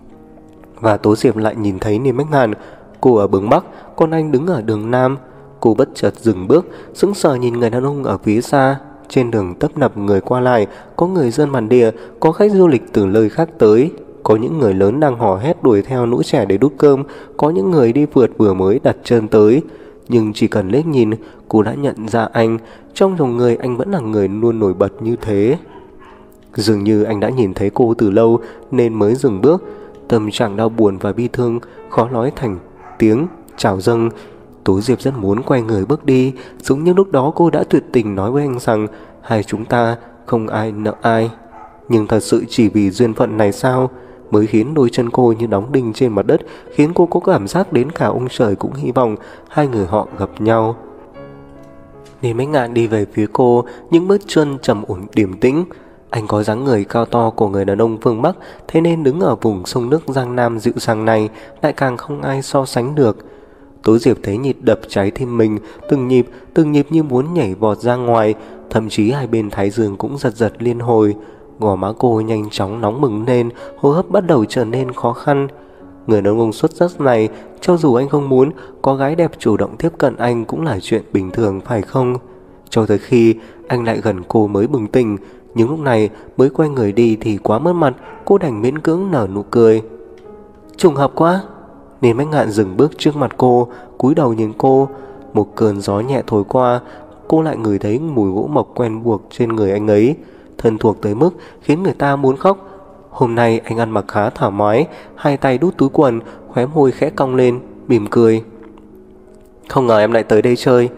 Và Tố Diệp lại nhìn thấy Niêm Bách Ngạn. Cô ở hướng Bắc, còn anh đứng ở đường Nam. Cô bất chợt dừng bước, sững sờ nhìn người đàn ông ở phía xa. Trên đường tấp nập người qua lại, có người dân bản địa, có khách du lịch từ nơi khác tới. Có những người lớn đang hò hét đuổi theo lũ trẻ để đút cơm, có những người đi phượt vừa mới đặt chân tới. Nhưng chỉ cần liếc nhìn, cô đã nhận ra anh. Trong dòng người anh vẫn là người luôn nổi bật như thế. Dường như anh đã nhìn thấy cô từ lâu nên mới dừng bước. Tâm trạng đau buồn và bi thương khó nói thành tiếng trào dâng. Tố Diệp rất muốn quay người bước đi, giống như lúc đó cô đã tuyệt tình nói với anh rằng hai chúng ta không ai nợ ai. Nhưng thật sự chỉ vì duyên phận này sao mới khiến đôi chân cô như đóng đinh trên mặt đất, khiến cô có cảm giác đến cả ông trời cũng hy vọng hai người họ gặp nhau. Niêm Bách Ngạn đi về phía cô, những bước chân trầm ổn điềm tĩnh. Anh có dáng người cao to của người đàn ông phương Bắc, thế nên đứng ở vùng sông nước Giang Nam dịu dàng này lại càng không ai so sánh được. Tố Diệp thấy nhịp đập trái tim mình, từng nhịp như muốn nhảy vọt ra ngoài, thậm chí hai bên thái dương cũng giật giật liên hồi. Gò má cô nhanh chóng nóng bừng lên, hô hấp bắt đầu trở nên khó khăn. Người đàn ông xuất sắc này, cho dù anh không muốn, có gái đẹp chủ động tiếp cận anh cũng là chuyện bình thường phải không? Cho tới khi anh lại gần cô mới bừng tỉnh, nhưng lúc này mới quay người đi thì quá mất mặt, cô đành miễn cưỡng nở nụ cười. Trùng hợp quá. Niêm Bách Ngạn dừng bước trước mặt cô, cúi đầu nhìn cô. Một cơn gió nhẹ thổi qua, cô lại ngửi thấy mùi gỗ mộc quen thuộc trên người anh ấy, thân thuộc tới mức khiến người ta muốn khóc. Hôm nay anh ăn mặc khá thoải mái, hai tay đút túi quần, khóe môi khẽ cong lên, mỉm cười. Không ngờ em lại tới đây chơi.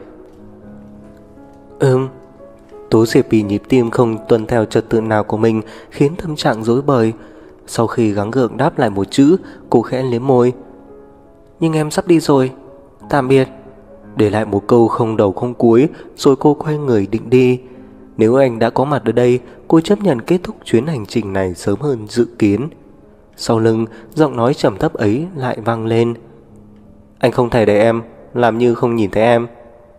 Tố Diệp vì nhịp tim không tuân theo trật tự nào của mình khiến tâm trạng rối bời. Sau khi gắng gượng đáp lại một chữ, cô khẽ liếm môi. Nhưng em sắp đi rồi, tạm biệt. Để lại một câu không đầu không cuối, rồi cô quay người định đi. Nếu anh đã có mặt ở đây, cô chấp nhận kết thúc chuyến hành trình này sớm hơn dự kiến. Sau lưng, giọng nói trầm thấp ấy lại vang lên. Anh không thể để em làm như không nhìn thấy em.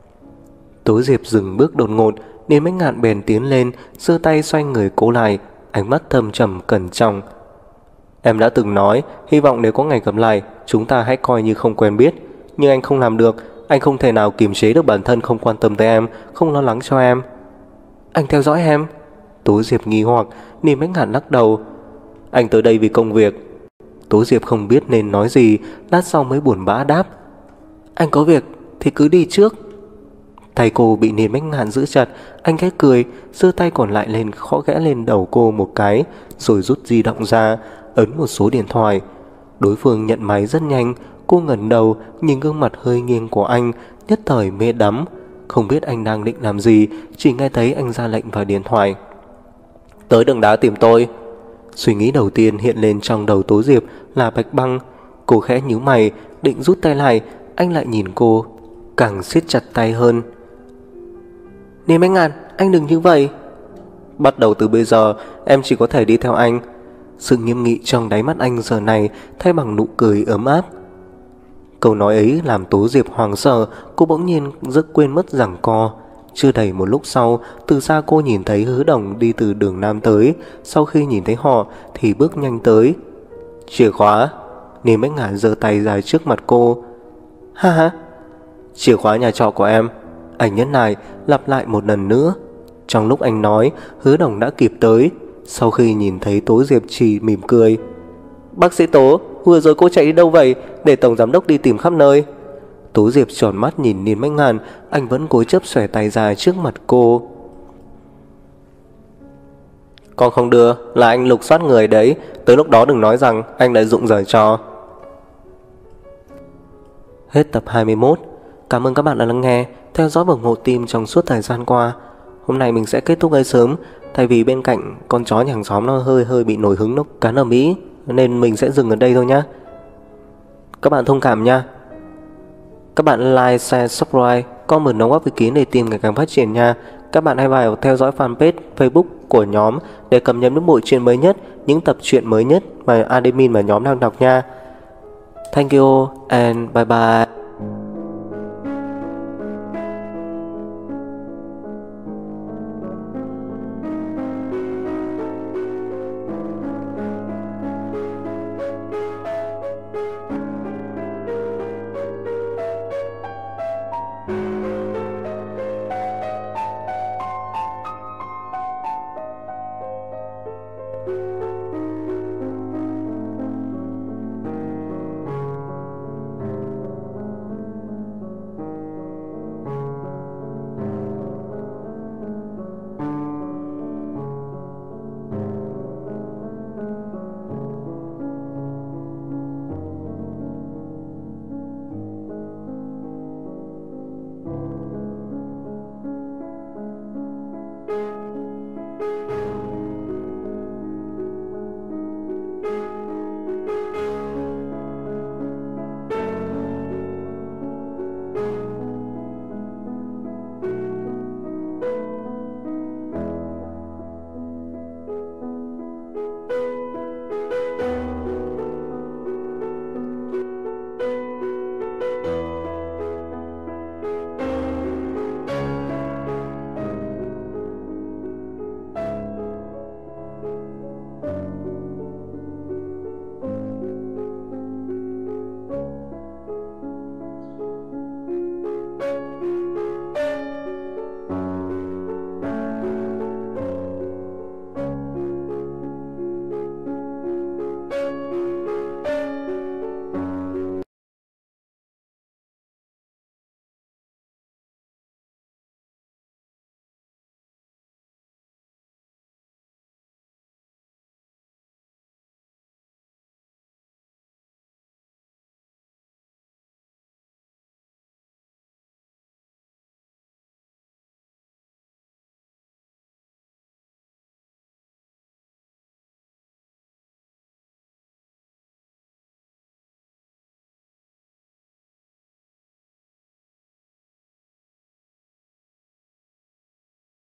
Tố Diệp dừng bước đột ngột, Niêm Bách Ngạn bèn tiến lên, giơ tay xoay người cô lại, ánh mắt thâm trầm cẩn trọng. Em đã từng nói, hy vọng nếu có ngày gặp lại, chúng ta hãy coi như không quen biết. Nhưng anh không làm được, anh không thể nào kiềm chế được bản thân không quan tâm tới em, không lo lắng cho em. Anh theo dõi em? Tố Diệp nghi hoặc. Niêm Bách Ngạn lắc đầu. Anh tới đây vì công việc. Tố Diệp không biết nên nói gì, lát sau mới buồn bã đáp. Anh có việc thì cứ đi trước. Tay cô bị Niêm Bách Ngạn giữ chặt, anh khẽ cười, giơ tay còn lại lên khõ khẽ lên đầu cô một cái, rồi rút di động ra, ấn một số điện thoại. Đối phương nhận máy rất nhanh, cô ngẩng đầu nhìn gương mặt hơi nghiêng của anh, nhất thời mê đắm. Không biết anh đang định làm gì, chỉ nghe thấy anh ra lệnh vào điện thoại. Tới đường đá tìm tôi. Suy nghĩ đầu tiên hiện lên trong đầu Tố Diệp là Bạch Băng. Cô khẽ nhíu mày, định rút tay lại, anh lại nhìn cô, càng siết chặt tay hơn. Niêm Bách Ngạn, anh đừng như vậy. Bắt đầu từ bây giờ, em chỉ có thể đi theo anh. Sự nghiêm nghị trong đáy mắt anh giờ này thay bằng nụ cười ấm áp. Câu nói ấy làm Tố Diệp hoảng sợ, cô bỗng nhiên rất quên mất giằng co. Chưa đầy một lúc sau, từ xa cô nhìn thấy Hứa Đồng đi từ đường Nam tới. Sau khi nhìn thấy họ thì bước nhanh tới. Chìa khóa. Niêm Bách Ngạn giơ tay ra trước mặt cô. Ha ha. Chìa khóa nhà trọ của em. Anh nhấn lại, lặp lại một lần nữa. Trong lúc anh nói, Hứa Đồng đã kịp tới. Sau khi nhìn thấy Tố Diệp chỉ mỉm cười. Bác sĩ Tố, vừa rồi cô chạy đi đâu vậy? Để tổng giám đốc đi tìm khắp nơi. Tố Diệp tròn mắt nhìn Niêm Bách Ngạn, anh vẫn cố chấp xòe tay ra trước mặt cô. Con không đưa, là anh lục soát người đấy. Tới lúc đó đừng nói rằng anh lại dụng giời trò. Hết tập 21. Cảm ơn các bạn đã lắng nghe, theo dõi và ủng hộ team trong suốt thời gian qua. Hôm nay mình sẽ kết thúc hơi sớm, tại vì bên cạnh con chó nhà hàng xóm nó hơi bị nổi hứng, nó cắn ở Mỹ, nên mình sẽ dừng ở đây thôi nhá. Các bạn thông cảm nha. Các bạn like, share, subscribe, comment đóng góp ý kiến để team ngày càng phát triển nha. các bạn hãy vào theo dõi fanpage Facebook của nhóm để cập nhật những bộ truyện mới nhất, những tập truyện mới nhất mà admin và nhóm đang đọc nha. Thank you and bye bye.